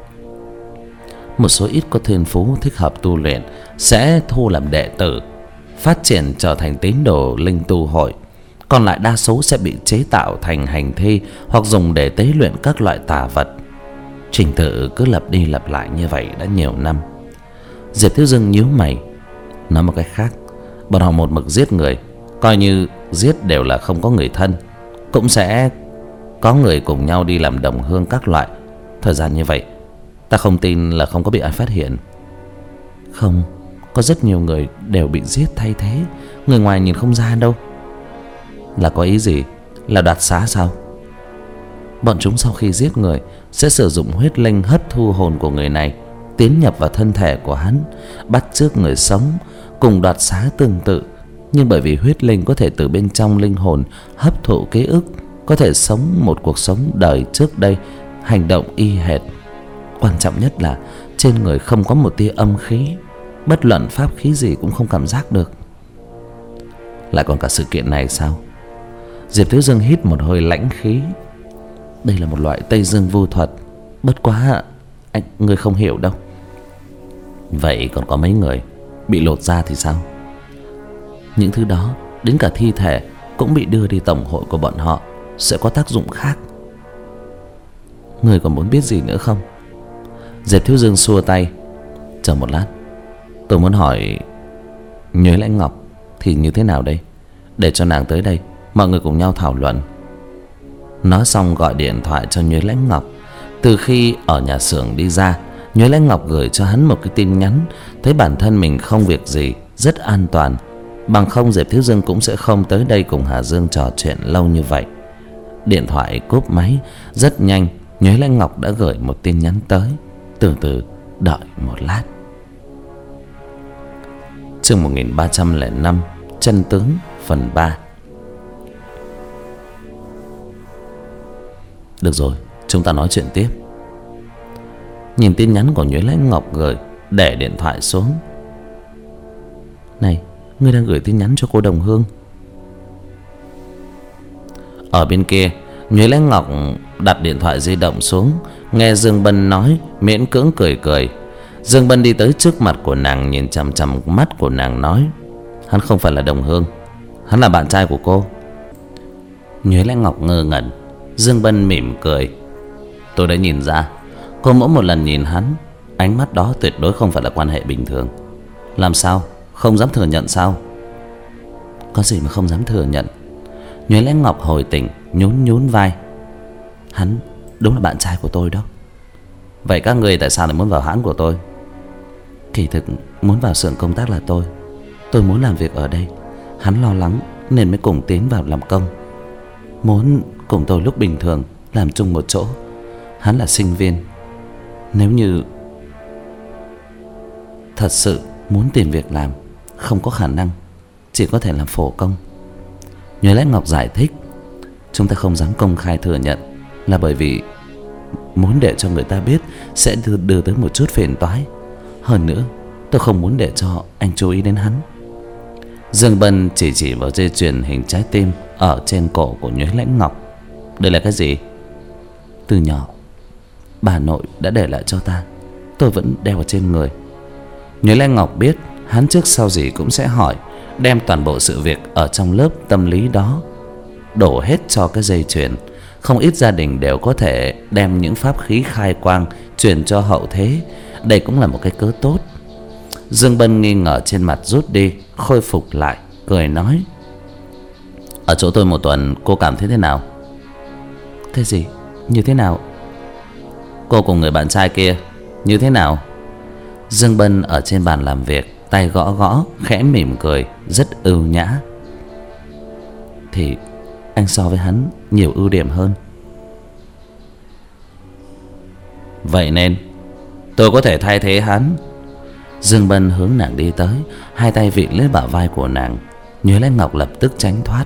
Speaker 1: Một số ít có thiên phú thích hợp tu luyện sẽ thu làm đệ tử, phát triển trở thành tín đồ linh tu hội. Còn lại đa số sẽ bị chế tạo thành hành thi hoặc dùng để tế luyện các loại tà vật. Trình tự cứ lặp đi lặp lại như vậy đã nhiều năm. Diệp Thiếu Dương nhíu mày. Nói một cách khác, bọn họ một mực giết người, coi như giết đều là không có người thân, cũng sẽ có người cùng nhau đi làm đồng hương các loại. Thời gian như vậy, ta không tin là không có bị ai phát hiện. Không, có rất nhiều người đều bị giết thay thế, người ngoài nhìn không ra đâu. Là có ý gì? Là đoạt xá sao? Bọn chúng sau khi giết người sẽ sử dụng huyết linh hấp thu hồn của người này, tiến nhập vào thân thể của hắn, bắt chước người sống. Cùng đoạt xá tương tự, nhưng bởi vì huyết linh có thể từ bên trong linh hồn hấp thụ ký ức, có thể sống một cuộc sống đời trước đây, hành động y hệt. Quan trọng nhất là trên người không có một tia âm khí, bất luận pháp khí gì cũng không cảm giác được. Lại còn cả sự kiện này sao? Diệp Thiếu Dương hít một hơi lãnh khí. Đây là một loại Tây Dương vu thuật, bất quá anh ngươi không hiểu đâu. Vậy còn có mấy người bị lột da thì sao? Những thứ đó, đến cả thi thể cũng bị đưa đi tổng hội của bọn họ, sẽ có tác dụng khác. Người còn muốn biết gì nữa không? Diệp Thiếu Dương xua tay. Chờ một lát, tôi muốn hỏi Nhuế Lãnh Ngọc thì như thế nào đây? Để cho nàng tới đây, mọi người cùng nhau thảo luận. Nói xong gọi điện thoại cho Nhuế Lãnh Ngọc. Từ khi ở nhà xưởng đi ra, Nhuế Lãnh Ngọc gửi cho hắn một cái tin nhắn, thấy bản thân mình không việc gì, rất an toàn. Bằng không Diệp Thiếu Dương cũng sẽ không tới đây cùng Hà Dương trò chuyện lâu như vậy. Điện thoại cúp máy. Rất nhanh Nhuế Lãnh Ngọc đã gửi một tin nhắn tới. Từ từ đợi một lát. Chương một nghìn ba trăm lẻ năm, chân tướng phần ba. Được rồi, chúng ta nói chuyện tiếp. Nhìn tin nhắn của Nhuế Lãnh Ngọc gửi, để điện thoại xuống. Này, ngươi đang gửi tin nhắn cho cô Đồng Hương? Ở bên kia, Nhuế Lãnh Ngọc đặt điện thoại di động xuống, nghe Dương Bân nói, miễn cưỡng cười cười. Dương Bân đi tới trước mặt của nàng, nhìn chằm chằm mắt của nàng nói: hắn không phải là Đồng Hương, hắn là bạn trai của cô. Nhuế Lãnh Ngọc ngơ ngẩn. Dương Bân mỉm cười: tôi đã nhìn ra, cô mỗi một lần nhìn hắn, ánh mắt đó tuyệt đối không phải là quan hệ bình thường. Làm sao? Không dám thừa nhận sao? Có gì mà không dám thừa nhận? Nhuế Lãnh Ngọc hồi tỉnh, nhún nhún vai. Hắn đúng là bạn trai của tôi đó. Vậy các người tại sao lại muốn vào hãng của tôi? Kỳ thực muốn vào xưởng công tác là tôi. Tôi muốn làm việc ở đây. Hắn lo lắng nên mới cùng tiến vào làm công, muốn cùng tôi lúc bình thường làm chung một chỗ. Hắn là sinh viên, nếu như thật sự muốn tìm việc làm, không có khả năng, chỉ có thể làm phổ công. Nhuế Lãnh Ngọc giải thích: chúng ta không dám công khai thừa nhận là bởi vì muốn để cho người ta biết sẽ đưa, đưa tới một chút phiền toái. Hơn nữa, tôi không muốn để cho anh chú ý đến hắn. Dương Bân chỉ chỉ vào dây chuyền hình trái tim ở trên cổ của Nhuế Lãnh Ngọc. Đây là cái gì? Từ nhỏ bà nội đã để lại cho ta, tôi vẫn đeo ở trên người. Nhuế Lãnh Ngọc biết hắn trước sau gì cũng sẽ hỏi, đem toàn bộ sự việc ở trong lớp tâm lý đó đổ hết cho cái dây chuyền. Không ít gia đình đều có thể đem những pháp khí khai quang truyền cho hậu thế. Đây cũng là một cái cớ tốt. Dương Bân nghi ngờ trên mặt rút đi, khôi phục lại, cười nói: Ở chỗ tôi một tuần cô cảm thấy thế nào?
Speaker 2: Cái gì? Như thế nào?
Speaker 1: Cô cùng người bạn trai kia như thế nào? Dương Bân ở trên bàn làm việc, tay gõ gõ, khẽ mỉm cười, rất ưu nhã.
Speaker 2: Thì anh so với hắn nhiều ưu điểm hơn.
Speaker 1: Vậy nên tôi có thể thay thế hắn.
Speaker 2: Dương Bân hướng nàng đi tới, hai tay vịn lấy bả vai của nàng. Nhuế Lãnh Ngọc lập tức tránh thoát.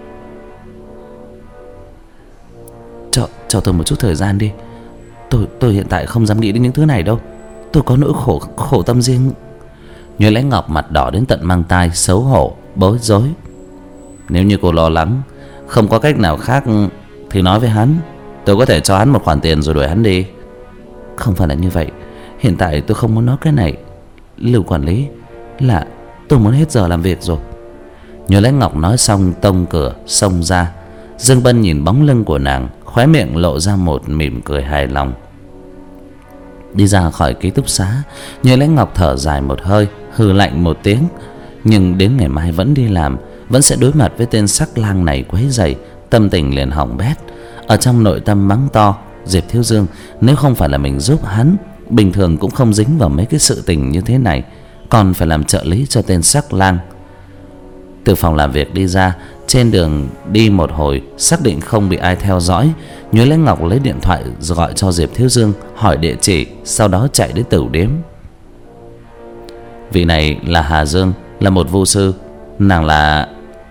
Speaker 2: Cho, cho tôi một chút thời gian đi. Tôi tôi hiện tại không dám nghĩ đến những thứ này đâu. Tôi có nỗi khổ khổ tâm riêng.
Speaker 1: Nhuế Lãnh Ngọc mặt đỏ đến tận mang tai, xấu hổ, bối rối. Nếu như cô lo lắng, không có cách nào khác thì nói với hắn. Tôi có thể cho hắn một khoản tiền rồi đuổi hắn đi.
Speaker 2: Không phải là như vậy. Hiện tại tôi không muốn nói cái này. Lưu quản lý, là tôi muốn hết giờ làm việc rồi.
Speaker 1: Nhuế Lãnh Ngọc nói xong tông cửa xông ra. Dương Bân nhìn bóng lưng của nàng, khóe miệng lộ ra một mỉm cười hài lòng. Đi ra khỏi ký túc xá, Nhuế Lãnh Ngọc thở dài một hơi, hừ lạnh một tiếng. Nhưng đến ngày mai vẫn đi làm, vẫn sẽ đối mặt với tên sắc lang này quấy rầy, tâm tình liền hỏng bét. Ở trong nội tâm mắng to, Diệp Thiếu Dương nếu không phải là mình giúp hắn, bình thường cũng không dính vào mấy cái sự tình như thế này, còn phải làm trợ lý cho tên sắc lang. Từ phòng làm việc đi ra, trên đường đi một hồi, xác định không bị ai theo dõi, Nhuế Lãnh Ngọc lấy điện thoại gọi cho Diệp Thiếu Dương, hỏi địa chỉ, sau đó chạy đến tửu điếm. Vị này là Hà Dương, là một vu sư. Nàng là...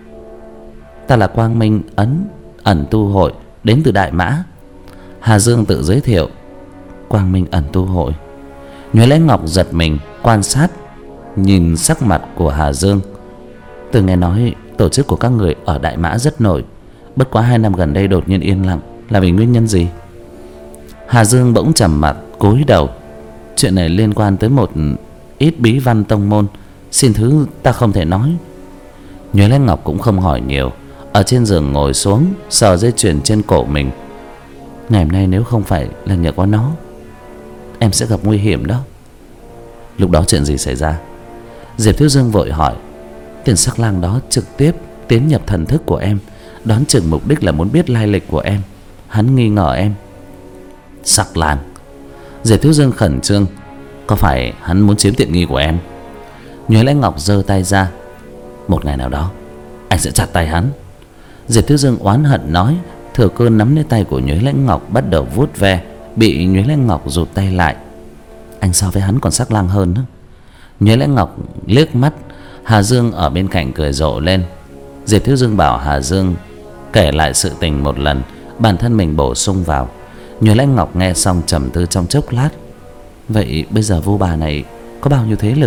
Speaker 2: Ta là Quang Minh Ấn Ẩn Tu Hội, đến từ Đại Mã.
Speaker 1: Hà Dương tự giới thiệu.
Speaker 2: Quang Minh Ẩn Tu Hội.
Speaker 1: Nhuế Lãnh Ngọc giật mình, quan sát, nhìn sắc mặt của Hà Dương.
Speaker 2: Từ nghe nói tổ chức của các người ở Đại Mã rất nổi, bất quá hai năm gần đây đột nhiên yên lặng, là vì nguyên nhân gì?
Speaker 1: Hà Dương bỗng trầm mặt, cúi đầu.
Speaker 2: Chuyện này liên quan tới một ít bí văn tông môn, xin thứ ta không thể nói.
Speaker 1: Nhuế Lãnh Ngọc cũng không hỏi nhiều, ở trên giường ngồi xuống, sờ dây chuyền trên cổ mình.
Speaker 2: Ngày hôm nay nếu không phải là nhờ có nó, em sẽ gặp nguy hiểm đó.
Speaker 1: Lúc đó chuyện gì xảy ra?
Speaker 2: Diệp Thiếu Dương vội hỏi. Tên sắc lang đó trực tiếp tiến nhập thần thức của em, đoán chừng mục đích là muốn biết lai lịch của em. Hắn nghi ngờ em.
Speaker 1: Sắc lang? Diệp Thiếu Dương khẩn trương. Có phải hắn muốn chiếm tiện nghi của em?
Speaker 2: Nhuế Lãnh Ngọc giơ tay ra. Một ngày nào đó anh sẽ chặt tay hắn. Diệp Thiếu Dương oán hận nói, thừa cơ nắm lấy tay của Nhuế Lãnh Ngọc bắt đầu vuốt ve, bị Nhuế Lãnh Ngọc rụt tay lại. Anh so với hắn còn sắc lang hơn đó.
Speaker 1: Nhuế Lãnh Ngọc liếc mắt. Hà Dương ở bên cạnh cười rộ lên. Diệp Thiếu Dương bảo Hà Dương kể lại sự tình một lần, bản thân mình bổ sung vào. Nhuế Lãnh Ngọc nghe xong trầm tư trong chốc lát.
Speaker 2: Vậy bây giờ vu bà này có bao nhiêu thế lực?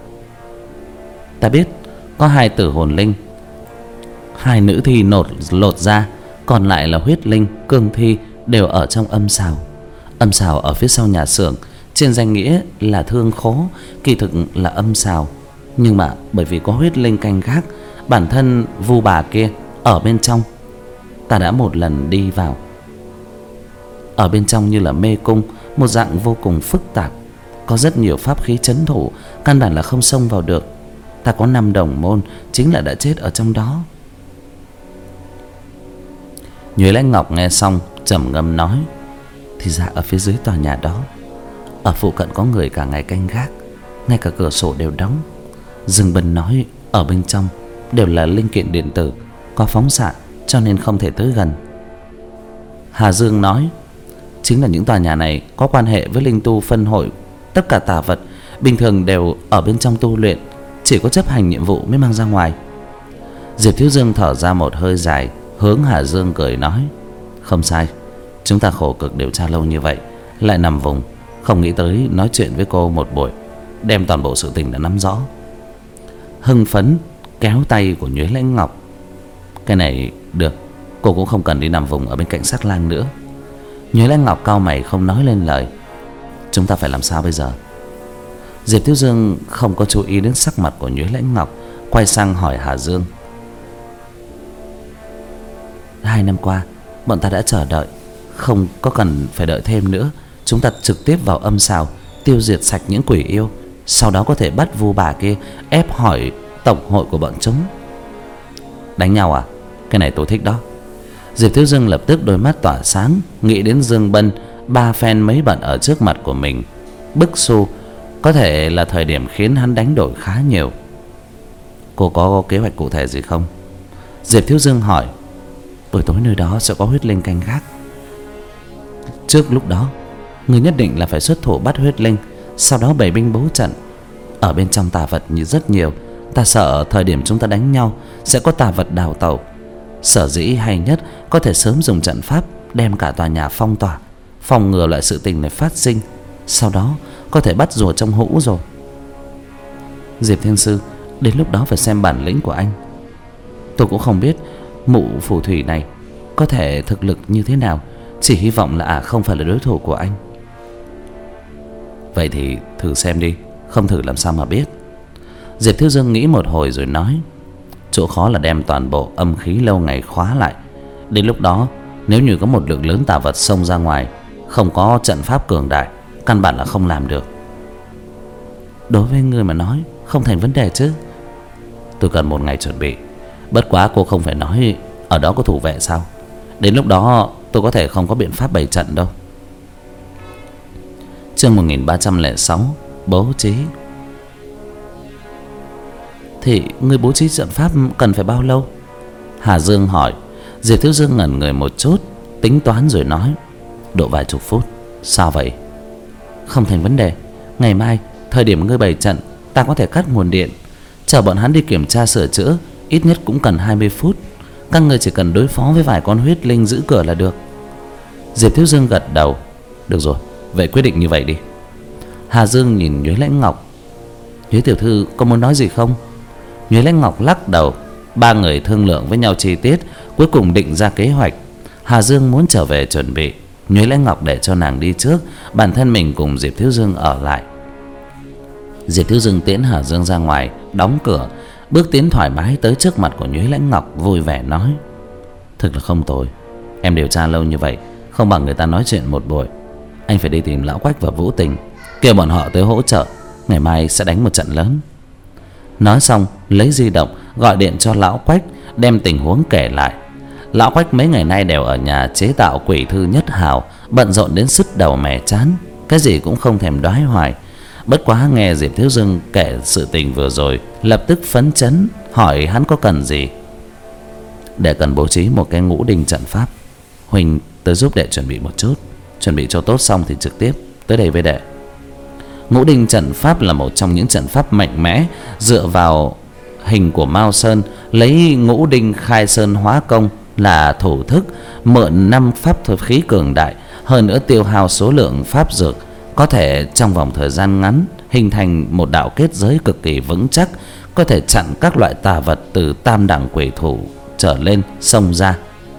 Speaker 1: Ta biết có hai tử hồn linh, hai nữ thi nột lột ra, còn lại là huyết linh, cương thi đều ở trong âm xào. Âm xào ở phía sau nhà xưởng, trên danh nghĩa là thương khố, kỳ thực là âm xào. Nhưng mà bởi vì có huyết linh canh gác, bản thân vu bà kia ở bên trong. Ta đã một lần đi vào. Ở bên trong như là mê cung, một dạng vô cùng phức tạp, có rất nhiều pháp khí trấn thủ, căn bản là không xông vào được. Ta có năm đồng môn chính là đã chết ở trong đó. Nhuế Lãnh Ngọc nghe xong trầm ngâm nói.
Speaker 2: Thì ra ở phía dưới tòa nhà đó, ở phụ cận có người cả ngày canh gác, ngay cả cửa sổ đều đóng. Dương Bân nói ở bên trong đều là linh kiện điện tử, có phóng xạ, cho nên không thể tới gần.
Speaker 1: Hà Dương nói. Chính là những tòa nhà này có quan hệ với linh tu phân hội. Tất cả tà vật bình thường đều ở bên trong tu luyện, chỉ có chấp hành nhiệm vụ mới mang ra ngoài. Diệp Thiếu Dương thở ra một hơi dài, hướng Hà Dương cười nói. Không sai, chúng ta khổ cực điều tra lâu như vậy, lại nằm vùng, không nghĩ tới nói chuyện với cô một buổi, đem toàn bộ sự tình đã nắm rõ. Hưng phấn kéo tay của Nhuế Lãnh Ngọc. Cái này được, cô cũng không cần đi nằm vùng ở bên cạnh sắc lang nữa. Nhuế Lãnh Ngọc cau mày không nói lên lời. Chúng ta phải làm sao bây giờ? Diệp Thiếu Dương không có chú ý đến sắc mặt của Nhuế Lãnh Ngọc, quay sang hỏi Hà Dương.
Speaker 2: Hai năm qua bọn ta đã chờ đợi, không có cần phải đợi thêm nữa. Chúng ta trực tiếp vào âm xào, tiêu diệt sạch những quỷ yêu, sau đó có thể bắt vu bà kia ép hỏi tổng hội của bọn chúng.
Speaker 1: Đánh nhau à? Cái này tôi thích đó. Diệp Thiếu Dương lập tức đôi mắt tỏa sáng, nghĩ đến Dương Bân ba phen mấy bận ở trước mặt của mình. Bức xu có thể là thời điểm khiến hắn đánh đổi khá nhiều. Cô có kế hoạch cụ thể gì không? Diệp Thiếu Dương hỏi. Buổi tối nơi đó sẽ có huyết linh canh gác. Trước lúc đó, người nhất định là phải xuất thủ bắt huyết linh, sau đó bày binh bố trận. Ở bên trong tà vật như rất nhiều, ta sợ thời điểm chúng ta đánh nhau sẽ có tà vật đào tẩu. Sở dĩ hay nhất có thể sớm dùng trận pháp đem cả tòa nhà phong tỏa, phòng ngừa loại sự tình này phát sinh. Sau đó có thể bắt rùa trong hũ rồi. Diệp Thiên Sư, đến lúc đó phải xem bản lĩnh của anh. Tôi cũng không biết mụ phù thủy này có thể thực lực như thế nào, chỉ hy vọng là ả à không phải là đối thủ của anh. Vậy thì thử xem đi, không thử làm sao mà biết. Diệp Thiếu Dương nghĩ một hồi rồi nói. Chỗ khó là đem toàn bộ âm khí lâu ngày khóa lại. Đến lúc đó nếu như có một lượng lớn tà vật xông ra ngoài, không có trận pháp cường đại, căn bản là không làm được. Đối với người mà nói không thành vấn đề chứ. Tôi cần một ngày chuẩn bị. Bất quá cô không phải nói ở đó có thủ vệ sao? Đến lúc đó tôi có thể không có biện pháp bày trận đâu. Chương một nghìn ba trăm lẻ sáu. Bố trí. Thì người bố trí trận pháp cần phải bao lâu? Hà Dương hỏi. Diệp Thiếu Dương ngẩn người một chút, tính toán rồi nói. Độ vài chục phút. Sao vậy? Không thành vấn đề. Ngày mai thời điểm ngươi bày trận, ta có thể cắt nguồn điện, chờ bọn hắn đi kiểm tra sửa chữa, ít nhất cũng cần hai mươi phút. Các ngươi chỉ cần đối phó với vài con huyết linh giữ cửa là được. Diệp Thiếu Dương gật đầu. Được rồi, vậy quyết định như vậy đi. Hà Dương nhìn Nhuế Lãnh Ngọc. Nhuế tiểu thư có muốn nói gì không? Nhuế Lãnh Ngọc lắc đầu. Ba người thương lượng với nhau chi tiết, cuối cùng định ra kế hoạch. Hà Dương muốn trở về chuẩn bị, Nhuế Lãnh Ngọc để cho nàng đi trước, bản thân mình cùng Diệp Thiếu Dương ở lại. Diệp Thiếu Dương tiễn Hà Dương ra ngoài, đóng cửa, bước tiến thoải mái tới trước mặt của Nhuế Lãnh Ngọc, vui vẻ nói. Thực là không tồi. Em điều tra lâu như vậy, không bằng người ta nói chuyện một buổi. Anh phải đi tìm Lão Quách và Vũ Tình, kêu bọn họ tới hỗ trợ. Ngày mai sẽ đánh một trận lớn. Nói xong lấy di động gọi điện cho Lão Quách, đem tình huống kể lại. Lão Quách mấy ngày nay đều ở nhà chế tạo quỷ thư nhất hào, bận rộn đến sứt đầu mẻ chán, cái gì cũng không thèm đoái hoài. Bất quá nghe Diệp Thiếu Dương kể sự tình vừa rồi, lập tức phấn chấn, hỏi hắn có cần gì. Để cần bố trí một cái ngũ đinh trận pháp. Huỳnh tới giúp đệ chuẩn bị một chút. Chuẩn bị cho tốt xong thì trực tiếp tới đây với đệ. Ngũ đinh trận pháp là một trong những trận pháp mạnh mẽ, dựa vào hình của Mao Sơn, lấy ngũ đinh khai sơn hóa công là thủ thức, mượn năm pháp thuật khí cường đại, hơn nữa tiêu hao số lượng pháp dược, có thể trong vòng thời gian ngắn hình thành một đạo kết giới cực kỳ vững chắc, có thể chặn các loại tà vật từ tam đẳng quỷ thủ trở lên xông ra.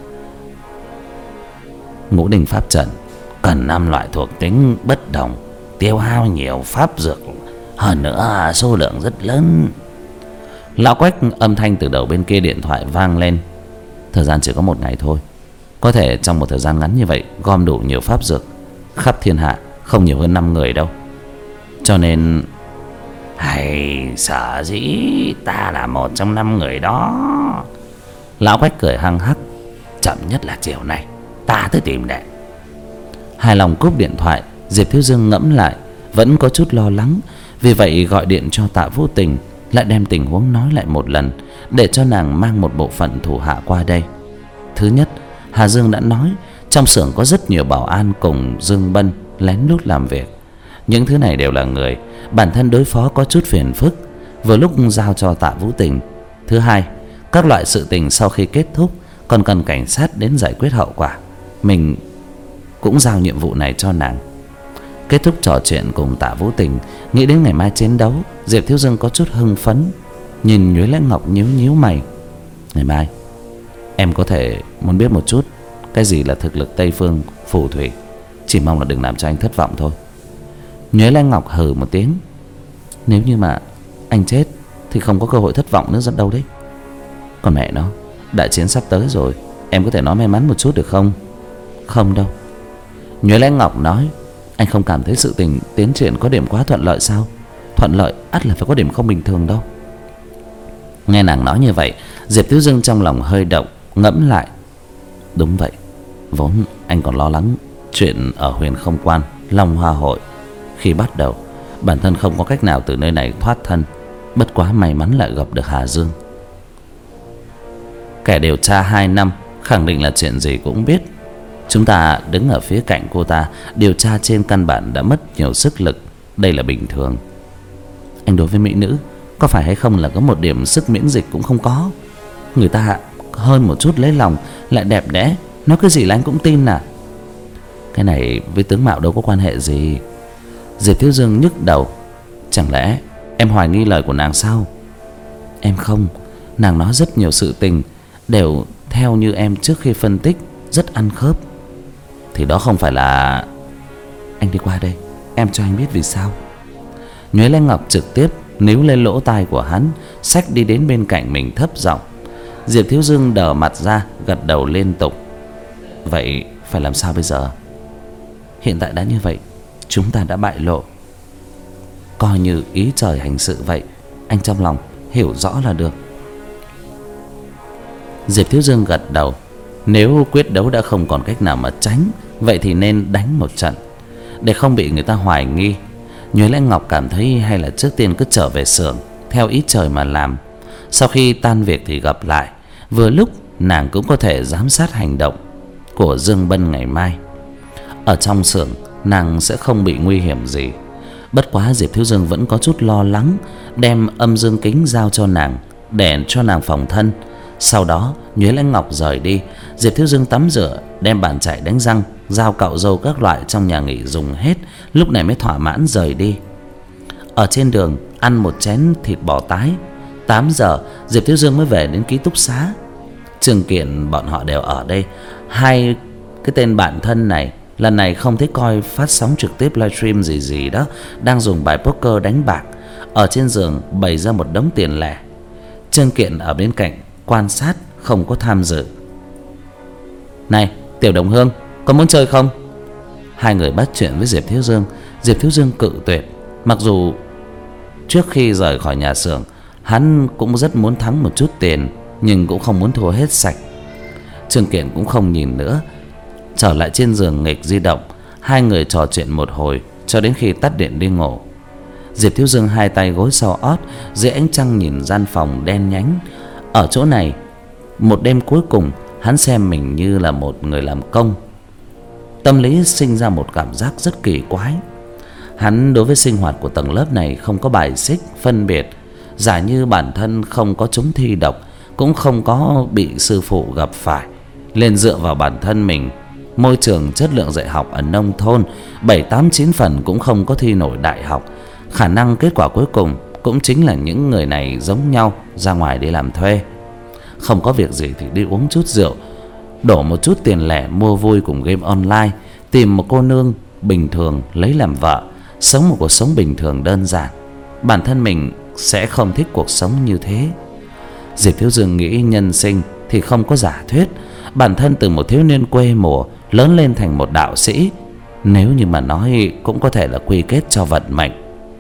Speaker 1: Ngũ đinh pháp trận cần năm loại thuộc tính bất đồng, tiêu hao nhiều pháp dược, hơn nữa số lượng rất lớn. Lão Quách âm thanh từ đầu bên kia điện thoại vang lên. Thời gian chỉ có một ngày thôi, có thể trong một thời gian ngắn như vậy gom đủ nhiều pháp dược, khắp thiên hạ không nhiều hơn năm người đâu. Cho nên hay sở dĩ ta là một trong năm người đó. Lão Quách cười hăng hắc. Chậm nhất là chiều nay ta tới tìm đệ. Hài lòng cúp điện thoại, Diệp Thiếu Dương ngẫm lại, vẫn có chút lo lắng. Vì vậy gọi điện cho Tạ Vũ Tình, lại đem tình huống nói lại một lần, để cho nàng mang một bộ phận thủ hạ qua đây. Thứ nhất, Hà Dương đã nói trong xưởng có rất nhiều bảo an cùng Dương Bân lén lút làm việc. Những thứ này đều là người bản thân đối phó có chút phiền phức, vừa lúc giao cho Tạ Vũ Tình. Thứ hai, các loại sự tình sau khi kết thúc còn cần cảnh sát đến giải quyết hậu quả, mình cũng giao nhiệm vụ này cho nàng. Kết thúc trò chuyện cùng Tạ Vũ Tình, nghĩ đến ngày mai chiến đấu, Diệp Thiếu Dương có chút hưng phấn. Nhìn Nhuế Lãnh Ngọc nhíu nhíu mày. Ngày mai em có thể muốn biết một chút cái gì là thực lực Tây Phương phù thủy, chỉ mong là đừng làm cho anh thất vọng thôi. Nhuế Lãnh Ngọc hừ một tiếng. Nếu như mà anh chết thì không có cơ hội thất vọng nữa rất đâu đấy. Còn mẹ nó, đại chiến sắp tới rồi, em có thể nói may mắn một chút được không? Không đâu. Nhuế Lãnh Ngọc nói. Anh không cảm thấy sự tình tiến triển có điểm quá thuận lợi sao? Thuận lợi ắt là phải có điểm không bình thường đâu. Nghe nàng nói như vậy, Diệp Thiếu Dương trong lòng hơi động, Ngẫm lại, đúng vậy, vốn anh còn lo lắng chuyện ở Huyền Không Quan, Long Hoa Hội. Khi bắt đầu, bản thân không có cách nào từ nơi này thoát thân. Bất quá may mắn lại gặp được Hà Dương. Kẻ điều tra hai năm, khẳng định là chuyện gì cũng biết. Chúng ta đứng ở phía cạnh cô ta, điều tra trên căn bản đã mất nhiều sức lực. Đây là bình thường. Anh đối với mỹ nữ có phải hay không là có một điểm sức miễn dịch cũng không có. Người ta hơn một chút lấy lòng, lại đẹp đẽ, nói cái gì là anh cũng tin à? Cái này với tướng mạo đâu có quan hệ gì. Diệp Thiếu Dương nhức đầu. Chẳng lẽ em hoài nghi lời của nàng sao? Em không. Nàng nói rất nhiều sự tình đều theo như em trước khi phân tích, rất ăn khớp. Thì đó không phải là... Anh đi qua đây, em cho anh biết vì sao. Nhuế Lên Ngọc trực tiếp níu lên lỗ tai của hắn, xách đi đến bên cạnh mình thấp giọng. Diệp Thiếu Dương đờ mặt ra, gật đầu liên tục. Vậy phải làm sao bây giờ? Hiện tại đã như vậy, chúng ta đã bại lộ. Coi như ý trời hành sự vậy, anh trong lòng hiểu rõ là được. Diệp Thiếu Dương gật đầu. Nếu quyết đấu đã không còn cách nào mà tránh, vậy thì nên đánh một trận, để không bị người ta hoài nghi. Nhuế Lãnh Ngọc cảm thấy hay là trước tiên cứ trở về xưởng, theo ý trời mà làm. Sau khi tan việc thì gặp lại, vừa lúc nàng cũng có thể giám sát hành động của Dương Bân ngày mai. Ở trong xưởng nàng sẽ không bị nguy hiểm gì. Bất quá Diệp Thiếu Dương vẫn có chút lo lắng, đem âm dương kính giao cho nàng để cho nàng phòng thân. Sau đó Nhuế Lãnh Ngọc rời đi, Diệp Thiếu Dương tắm rửa, đem bàn chải đánh răng, dao cạo râu các loại trong nhà nghỉ dùng hết, lúc này mới thỏa mãn rời đi. Ở trên đường ăn một chén thịt bò tái. Tám giờ Diệp Thiếu Dương mới về đến ký túc xá. Trương Kiện bọn họ đều ở đây. Hai cái tên bạn thân này lần này không thấy coi phát sóng trực tiếp livestream gì gì đó, đang dùng bài poker đánh bạc. Ở trên giường bày ra một đống tiền lẻ. Trương Kiện ở bên cạnh quan sát, không có tham dự. Này Tiểu Đồng Hương, có muốn chơi không? Hai người bắt chuyện với Diệp Thiếu Dương. Diệp Thiếu Dương cự tuyệt. Mặc dù trước khi rời khỏi nhà xưởng, hắn cũng rất muốn thắng một chút tiền, nhưng cũng không muốn thua hết sạch. Trương Kiện cũng không nhìn nữa, trở lại trên giường nghịch di động. Hai người trò chuyện một hồi cho đến khi tắt điện đi ngủ. Diệp Thiếu Dương hai tay gối sau ót, dưới ánh trăng nhìn gian phòng đen nhánh. Ở chỗ này, một đêm cuối cùng, hắn xem mình như là một người làm công. Tâm lý sinh ra một cảm giác rất kỳ quái. Hắn đối với sinh hoạt của tầng lớp này không có bài xích, phân biệt. Giả như bản thân không có trúng thi độc, cũng không có bị sư phụ gặp phải, lên dựa vào bản thân mình. Môi trường chất lượng dạy học ở nông thôn, bảy tám chín phần cũng không có thi nổi đại học. Khả năng kết quả cuối cùng cũng chính là những người này giống nhau, ra ngoài đi làm thuê. Không có việc gì thì đi uống chút rượu, đổ một chút tiền lẻ mua vui cùng game online, tìm một cô nương bình thường lấy làm vợ, sống một cuộc sống bình thường đơn giản. Bản thân mình sẽ không thích cuộc sống như thế. Diệp Thiếu Dương nghĩ nhân sinh thì không có giả thuyết. Bản thân từ một thiếu niên quê mùa lớn lên thành một đạo sĩ, nếu như mà nói cũng có thể là quy kết cho vận mệnh.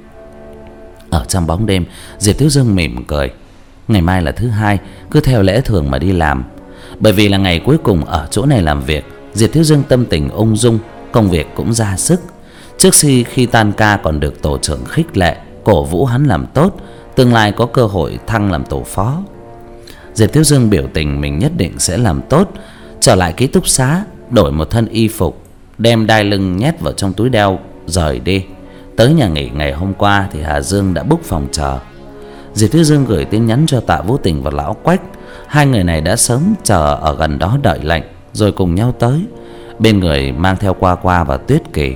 Speaker 1: Ở trong bóng đêm, Diệp Thiếu Dương mỉm cười. Ngày mai là thứ hai, cứ theo lẽ thường mà đi làm. Bởi vì là ngày cuối cùng ở chỗ này làm việc, Diệp Thiếu Dương tâm tình ung dung, công việc cũng ra sức. Trước khi khi tan ca còn được tổ trưởng khích lệ, cổ vũ hắn làm tốt, tương lai có cơ hội thăng làm tổ phó. Diệp Thiếu Dương biểu tình mình nhất định sẽ làm tốt. Trở lại ký túc xá, đổi một thân y phục, đem đai lưng nhét vào trong túi đeo, rời đi. Tới nhà nghỉ ngày hôm qua thì Hà Dương đã book phòng chờ. Diệp Thiếu Dương gửi tin nhắn cho Tạ Vũ Tình và Lão Quách. Hai người này đã sớm chờ ở gần đó đợi lệnh, rồi cùng nhau tới. Bên người mang theo Qua Qua và Tuyết Kỳ.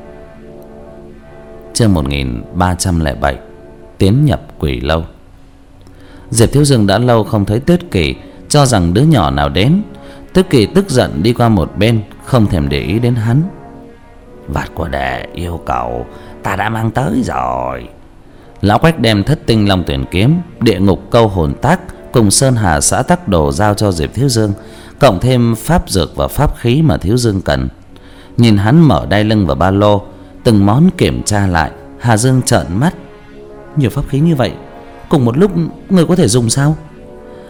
Speaker 1: Chương một nghìn ba trăm lẻ bảy, tiến nhập quỷ lâu. Diệp Thiếu Dương đã lâu không thấy Tuyết Kỳ, cho rằng đứa nhỏ nào đến. Tuyết Kỳ tức giận đi qua một bên, không thèm để ý đến hắn. Vạt của đệ yêu cầu ta đã mang tới rồi. Lão Quách đem Thất Tinh Long Tuyển Kiếm, Địa Ngục Câu Hồn Tác cùng Sơn Hà Xã Tắc Đồ giao cho Diệp Thiếu Dương, cộng thêm pháp dược và pháp khí mà Thiếu Dương cần. Nhìn hắn mở đai lưng và ba lô, từng món kiểm tra lại, Hà Dương trợn mắt. Nhiều pháp khí như vậy, cùng một lúc người có thể dùng sao?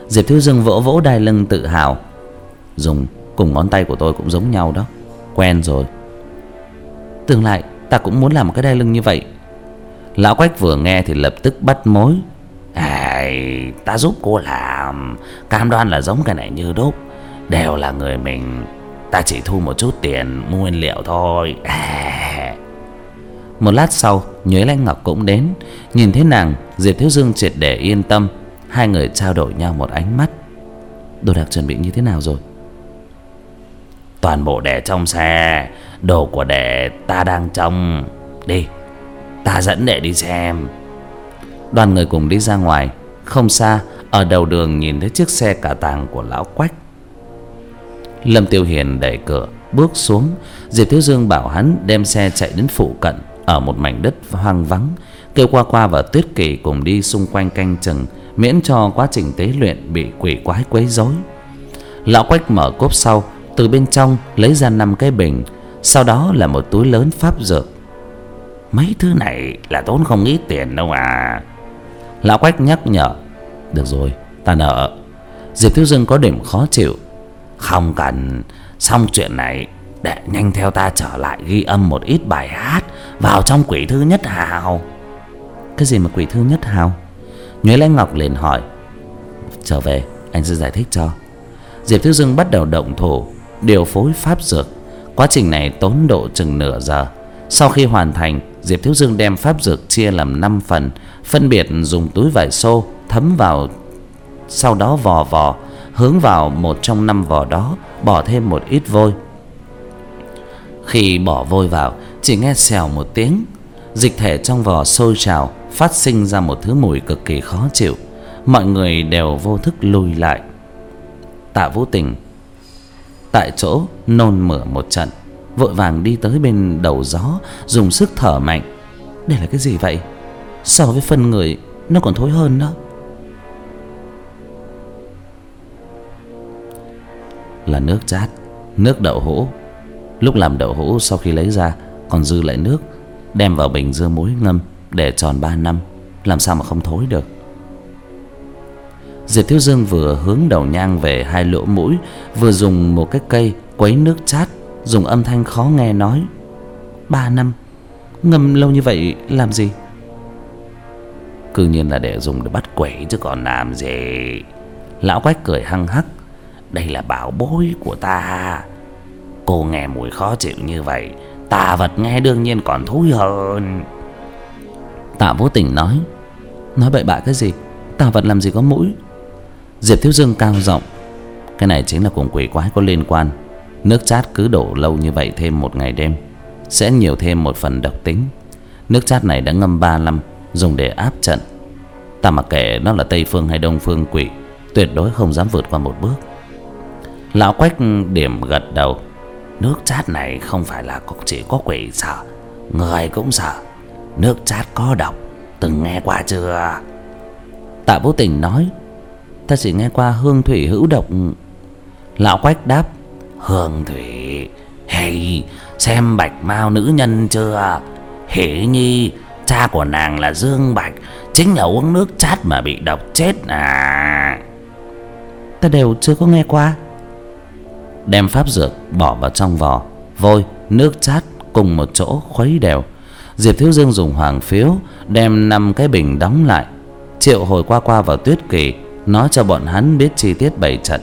Speaker 2: Diệp Thiếu Dương vỗ vỗ đai lưng tự hào. Dùng cùng ngón tay của tôi cũng giống nhau đó, quen rồi. Tương lai ta cũng muốn làm một cái đai lưng như vậy. Lão Quách vừa nghe thì lập tức bắt mối.
Speaker 1: Ai, ta giúp cô làm, cam đoan là giống cái này như đúc, đều là người mình, ta chỉ thu một chút tiền mua nguyên liệu thôi. À.
Speaker 2: Một lát sau, Nhuế Lãnh Ngọc cũng đến. Nhìn thấy nàng, Diệp Thiếu Dương triệt để yên tâm. Hai người trao đổi nhau một ánh mắt. Đồ đạc chuẩn bị như thế nào rồi?
Speaker 1: Toàn bộ để trong xe, đồ của đệ ta đang trông. Đi, ta dẫn đệ đi xem.
Speaker 2: Đoàn người cùng đi ra ngoài. Không xa, ở đầu đường nhìn thấy chiếc xe cả tàng của lão Quách. Lâm Tiêu Hiền đẩy cửa bước xuống. Diệp Thiếu Dương bảo hắn đem xe chạy đến phụ cận, ở một mảnh đất hoang vắng, kêu Qua Qua và Tuyết Kỳ cùng đi xung quanh canh chừng, miễn cho quá trình tế luyện bị quỷ quái quấy rối. Lão Quách mở cốp sau, từ bên trong lấy ra năm cái bình, sau đó là một túi lớn pháp dược.
Speaker 1: Mấy thứ này là tốn không ít tiền đâu à.
Speaker 2: Lão Quách nhắc nhở. Được rồi, ta nợ. Diệp Thiếu Dương có điểm khó chịu.
Speaker 1: Không cần, xong chuyện này để nhanh theo ta trở lại ghi âm một ít bài hát vào trong Quỷ Thư Nhất Hào.
Speaker 2: Cái gì mà Quỷ Thư Nhất Hào? Nhuế Lãnh Ngọc liền hỏi. Trở về anh sẽ giải thích cho. Diệp Thiếu Dương bắt đầu động thủ điều phối pháp dược. Quá trình này tốn độ chừng nửa giờ. Sau khi hoàn thành, Diệp Thiếu Dương đem pháp dược chia làm năm phần, phân biệt dùng túi vải xô thấm vào, sau đó vò vò, hướng vào một trong năm vò đó bỏ thêm một ít vôi. Khi bỏ vôi vào, chỉ nghe xèo một tiếng, dịch thể trong vò sôi trào, phát sinh ra một thứ mùi cực kỳ khó chịu. Mọi người đều vô thức lùi lại. Tạ Vũ Tình tại chỗ nôn mửa một trận, vội vàng đi tới bên đầu gió, dùng sức thở mạnh. Đây là cái gì vậy? So với phân người nó còn thối hơn đó. Là nước chát, nước đậu hũ. Lúc làm đậu hũ, sau khi lấy ra còn dư lại nước, đem vào bình dưa muối ngâm để tròn ba năm, làm sao mà không thối được. Diệp Thiếu Dương vừa hướng đầu nhang về hai lỗ mũi, vừa dùng một cái cây quấy nước chát, dùng âm thanh khó nghe nói. Ba năm? Ngâm lâu như vậy làm gì?
Speaker 1: Cứ nhiên là để dùng để bắt quỷ chứ còn làm gì.
Speaker 2: Lão Quách cười hăng hắc.
Speaker 1: Đây là bảo bối của ta. Cô nghe mùi khó chịu như vậy, tà vật nghe đương nhiên còn thúi hơn.
Speaker 2: Tạ Vô Tình nói. Nói bậy bạ cái gì? Tà vật làm gì có mũi? Diệp Thiếu Dương cao giọng. Cái này chính là cùng quỷ quái có liên quan. Nước chát cứ đổ lâu như vậy thêm một ngày đêm, sẽ nhiều thêm một phần độc tính. Nước chát này đã ngâm ba năm, dùng để áp trận. Ta mặc kệ nó là Tây Phương hay Đông Phương quỷ, tuyệt đối không dám vượt qua một bước.
Speaker 1: Lão Quách điểm gật đầu. Nước chát này không phải là chỉ có quỷ sợ, người cũng sợ. Nước chát có độc, từng nghe qua chưa?
Speaker 2: Tạ Vô Tình nói. Ta chỉ nghe qua hương thủy hữu độc. Lão Quách đáp.
Speaker 1: Hương thủy? Hay xem Bạch Mao nữ nhân chưa? Hỷ Nhi, cha của nàng là Dương Bạch, chính là uống nước chát mà bị độc chết à.
Speaker 2: Ta đều chưa có nghe qua. Đem pháp dược bỏ vào trong vò, vôi, nước chát cùng một chỗ khuấy đều. Diệp Thiếu Dương dùng hoàng phiếu đem năm cái bình đóng lại, triệu hồi Qua Qua vào Tuyết Kỳ, nói cho bọn hắn biết chi tiết bày trận.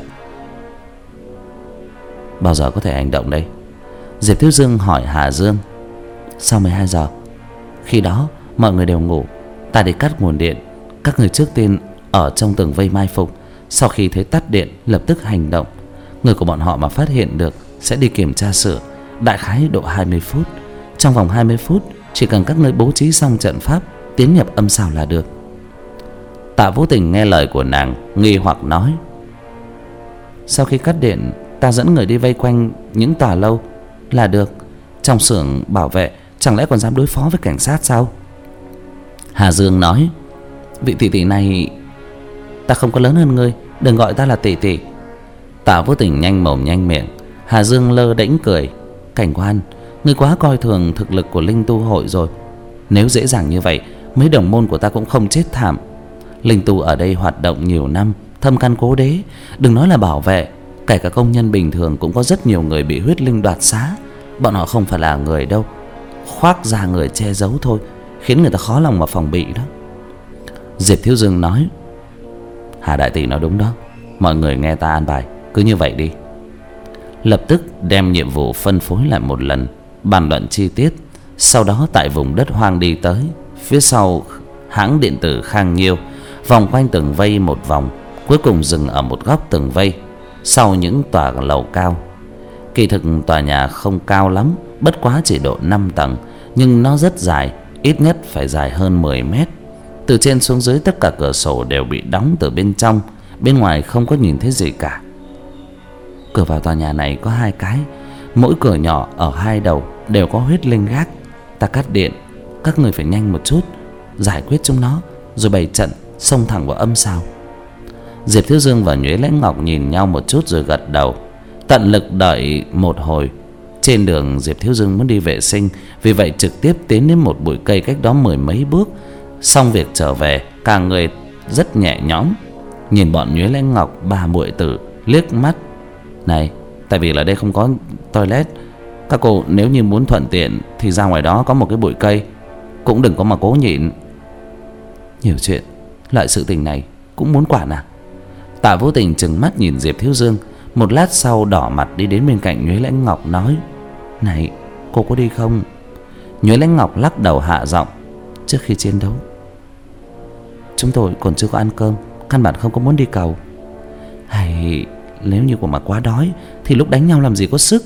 Speaker 2: Bao giờ có thể hành động đây? Diệp Thiếu Dương hỏi Hà Dương. Sau mười hai giờ. Khi đó mọi người đều ngủ, ta đi cắt nguồn điện. Các người trước tiên ở trong tường vây mai phục, sau khi thấy tắt điện lập tức hành động. Người của bọn họ mà phát hiện được sẽ đi kiểm tra sửa, đại khái độ hai mươi phút. Trong vòng hai mươi phút, chỉ cần các nơi bố trí xong trận pháp, tiến nhập âm xào là được. Tạ Vô Tình nghe lời của nàng, nghi hoặc nói. Sau khi cắt điện, ta dẫn người đi vây quanh những tòa lâu là được. Trong xưởng bảo vệ chẳng lẽ còn dám đối phó với cảnh sát sao? Hà Dương nói. Vị tỷ tỷ này, ta không có lớn hơn ngươi, đừng gọi ta là tỷ tỷ. Tạ Vô Tình nhanh mồm nhanh miệng. Hà Dương lơ đễnh cười. Cảnh quan, ngươi quá coi thường thực lực của Linh Tu hội rồi. Nếu dễ dàng như vậy, mấy đồng môn của ta cũng không chết thảm. Linh Tu ở đây hoạt động nhiều năm, thâm căn cố đế. Đừng nói là bảo vệ, kể cả công nhân bình thường cũng có rất nhiều người bị huyết linh đoạt xá. Bọn họ không phải là người đâu, khoác da người che giấu thôi, khiến người ta khó lòng mà phòng bị đó. Diệp Thiếu Dương nói: Hà đại tỷ nói đúng đó, mọi người nghe ta an bài, cứ như vậy đi. Lập tức đem nhiệm vụ phân phối lại một lần, bàn luận chi tiết. Sau đó tại vùng đất hoang đi tới phía sau hãng điện tử Khang Nhiêu, vòng quanh tường vây một vòng, cuối cùng dừng ở một góc tường vây sau những tòa lầu cao. Kỳ thực tòa nhà không cao lắm, bất quá chỉ độ năm tầng, nhưng nó rất dài, ít nhất phải dài hơn mười mét. Từ trên xuống dưới tất cả cửa sổ đều bị đóng từ bên trong, bên ngoài không có nhìn thấy gì cả. Cửa vào tòa nhà này có hai cái, mỗi cửa nhỏ ở hai đầu đều có huyết linh gác. Ta cắt điện, các người phải nhanh một chút, giải quyết chúng nó rồi bày trận xông thẳng vào âm sao. Diệp Thiếu Dương và Nhuế Lãnh Ngọc nhìn nhau một chút rồi gật đầu. Tận lực đợi một hồi. Trên đường Diệp Thiếu Dương muốn đi vệ sinh, vì vậy trực tiếp tiến đến một bụi cây cách đó mười mấy bước. Xong việc trở về, cả người rất nhẹ nhõm. Nhìn bọn Nhuế Lãnh Ngọc ba muội tử liếc mắt: Này, tại vì là đây không có toilet, các cô nếu như muốn thuận tiện thì ra ngoài đó có một cái bụi cây, cũng đừng có mà cố nhịn. Nhiều chuyện, loại sự tình này cũng muốn quản à? Tạ Vô Tình trừng mắt nhìn Diệp Thiếu Dương, một lát sau đỏ mặt đi đến bên cạnh Nhuế Lãnh Ngọc nói: Này, cô có đi không? Nhuế Lãnh Ngọc lắc đầu hạ giọng: Trước khi chiến đấu chúng tôi còn chưa có ăn cơm, căn bản không có muốn đi cầu. Hay nếu như mà quá đói thì lúc đánh nhau làm gì có sức.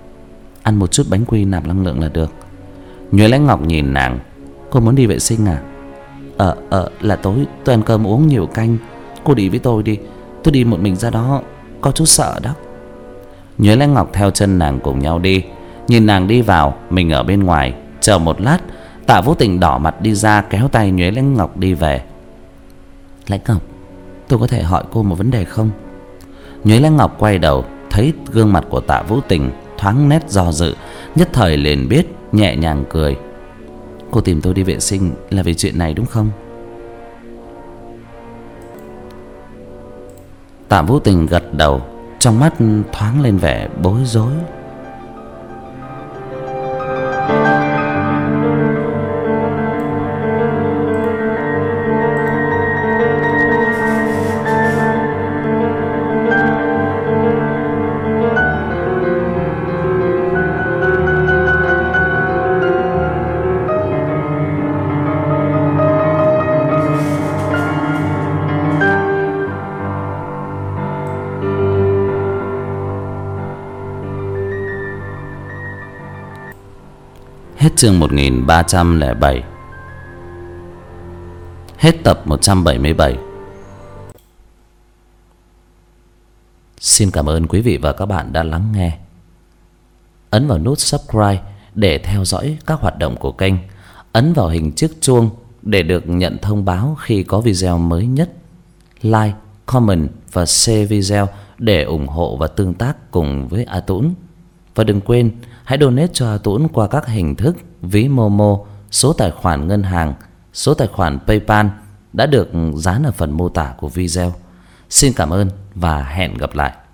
Speaker 2: Ăn một chút bánh quy nạp năng lượng là được. Nhuế Lãnh Ngọc nhìn nàng: Cô muốn đi vệ sinh à? Ờ, ờ, là tối tôi ăn cơm uống nhiều canh. Cô đi với tôi đi, tôi đi một mình ra đó có chút sợ đó. Nhuế Lãnh Ngọc theo chân nàng cùng nhau đi. Nhìn nàng đi vào, mình ở bên ngoài. Chờ một lát, Tạ Vô Tình đỏ mặt đi ra kéo tay Nhuế Lãnh Ngọc đi về. Lãnh Ngọc, tôi có thể hỏi cô một vấn đề không? Nhuế Lãnh Ngọc quay đầu, thấy gương mặt của Tạ Vô Tình thoáng nét do dự, nhất thời liền biết, nhẹ nhàng cười. Cô tìm tôi đi vệ sinh là vì chuyện này đúng không? Tạ Vô Tình gật đầu, trong mắt thoáng lên vẻ bối rối. Hết chương một nghìn ba trăm lẻ bảy. Hết tập một trăm bảy mươi bảy. Xin cảm ơn quý vị và các bạn đã lắng nghe. Ấn vào nút subscribe để theo dõi các hoạt động của kênh. Ấn vào hình chiếc chuông để được nhận thông báo khi có video mới nhất. Like, comment và share video để ủng hộ và tương tác cùng với A Tũng. Và đừng quên hãy donate cho A Tũng qua các hình thức ví Momo, số tài khoản ngân hàng, số tài khoản PayPal đã được dán ở phần mô tả của video. Xin cảm ơn và hẹn gặp lại.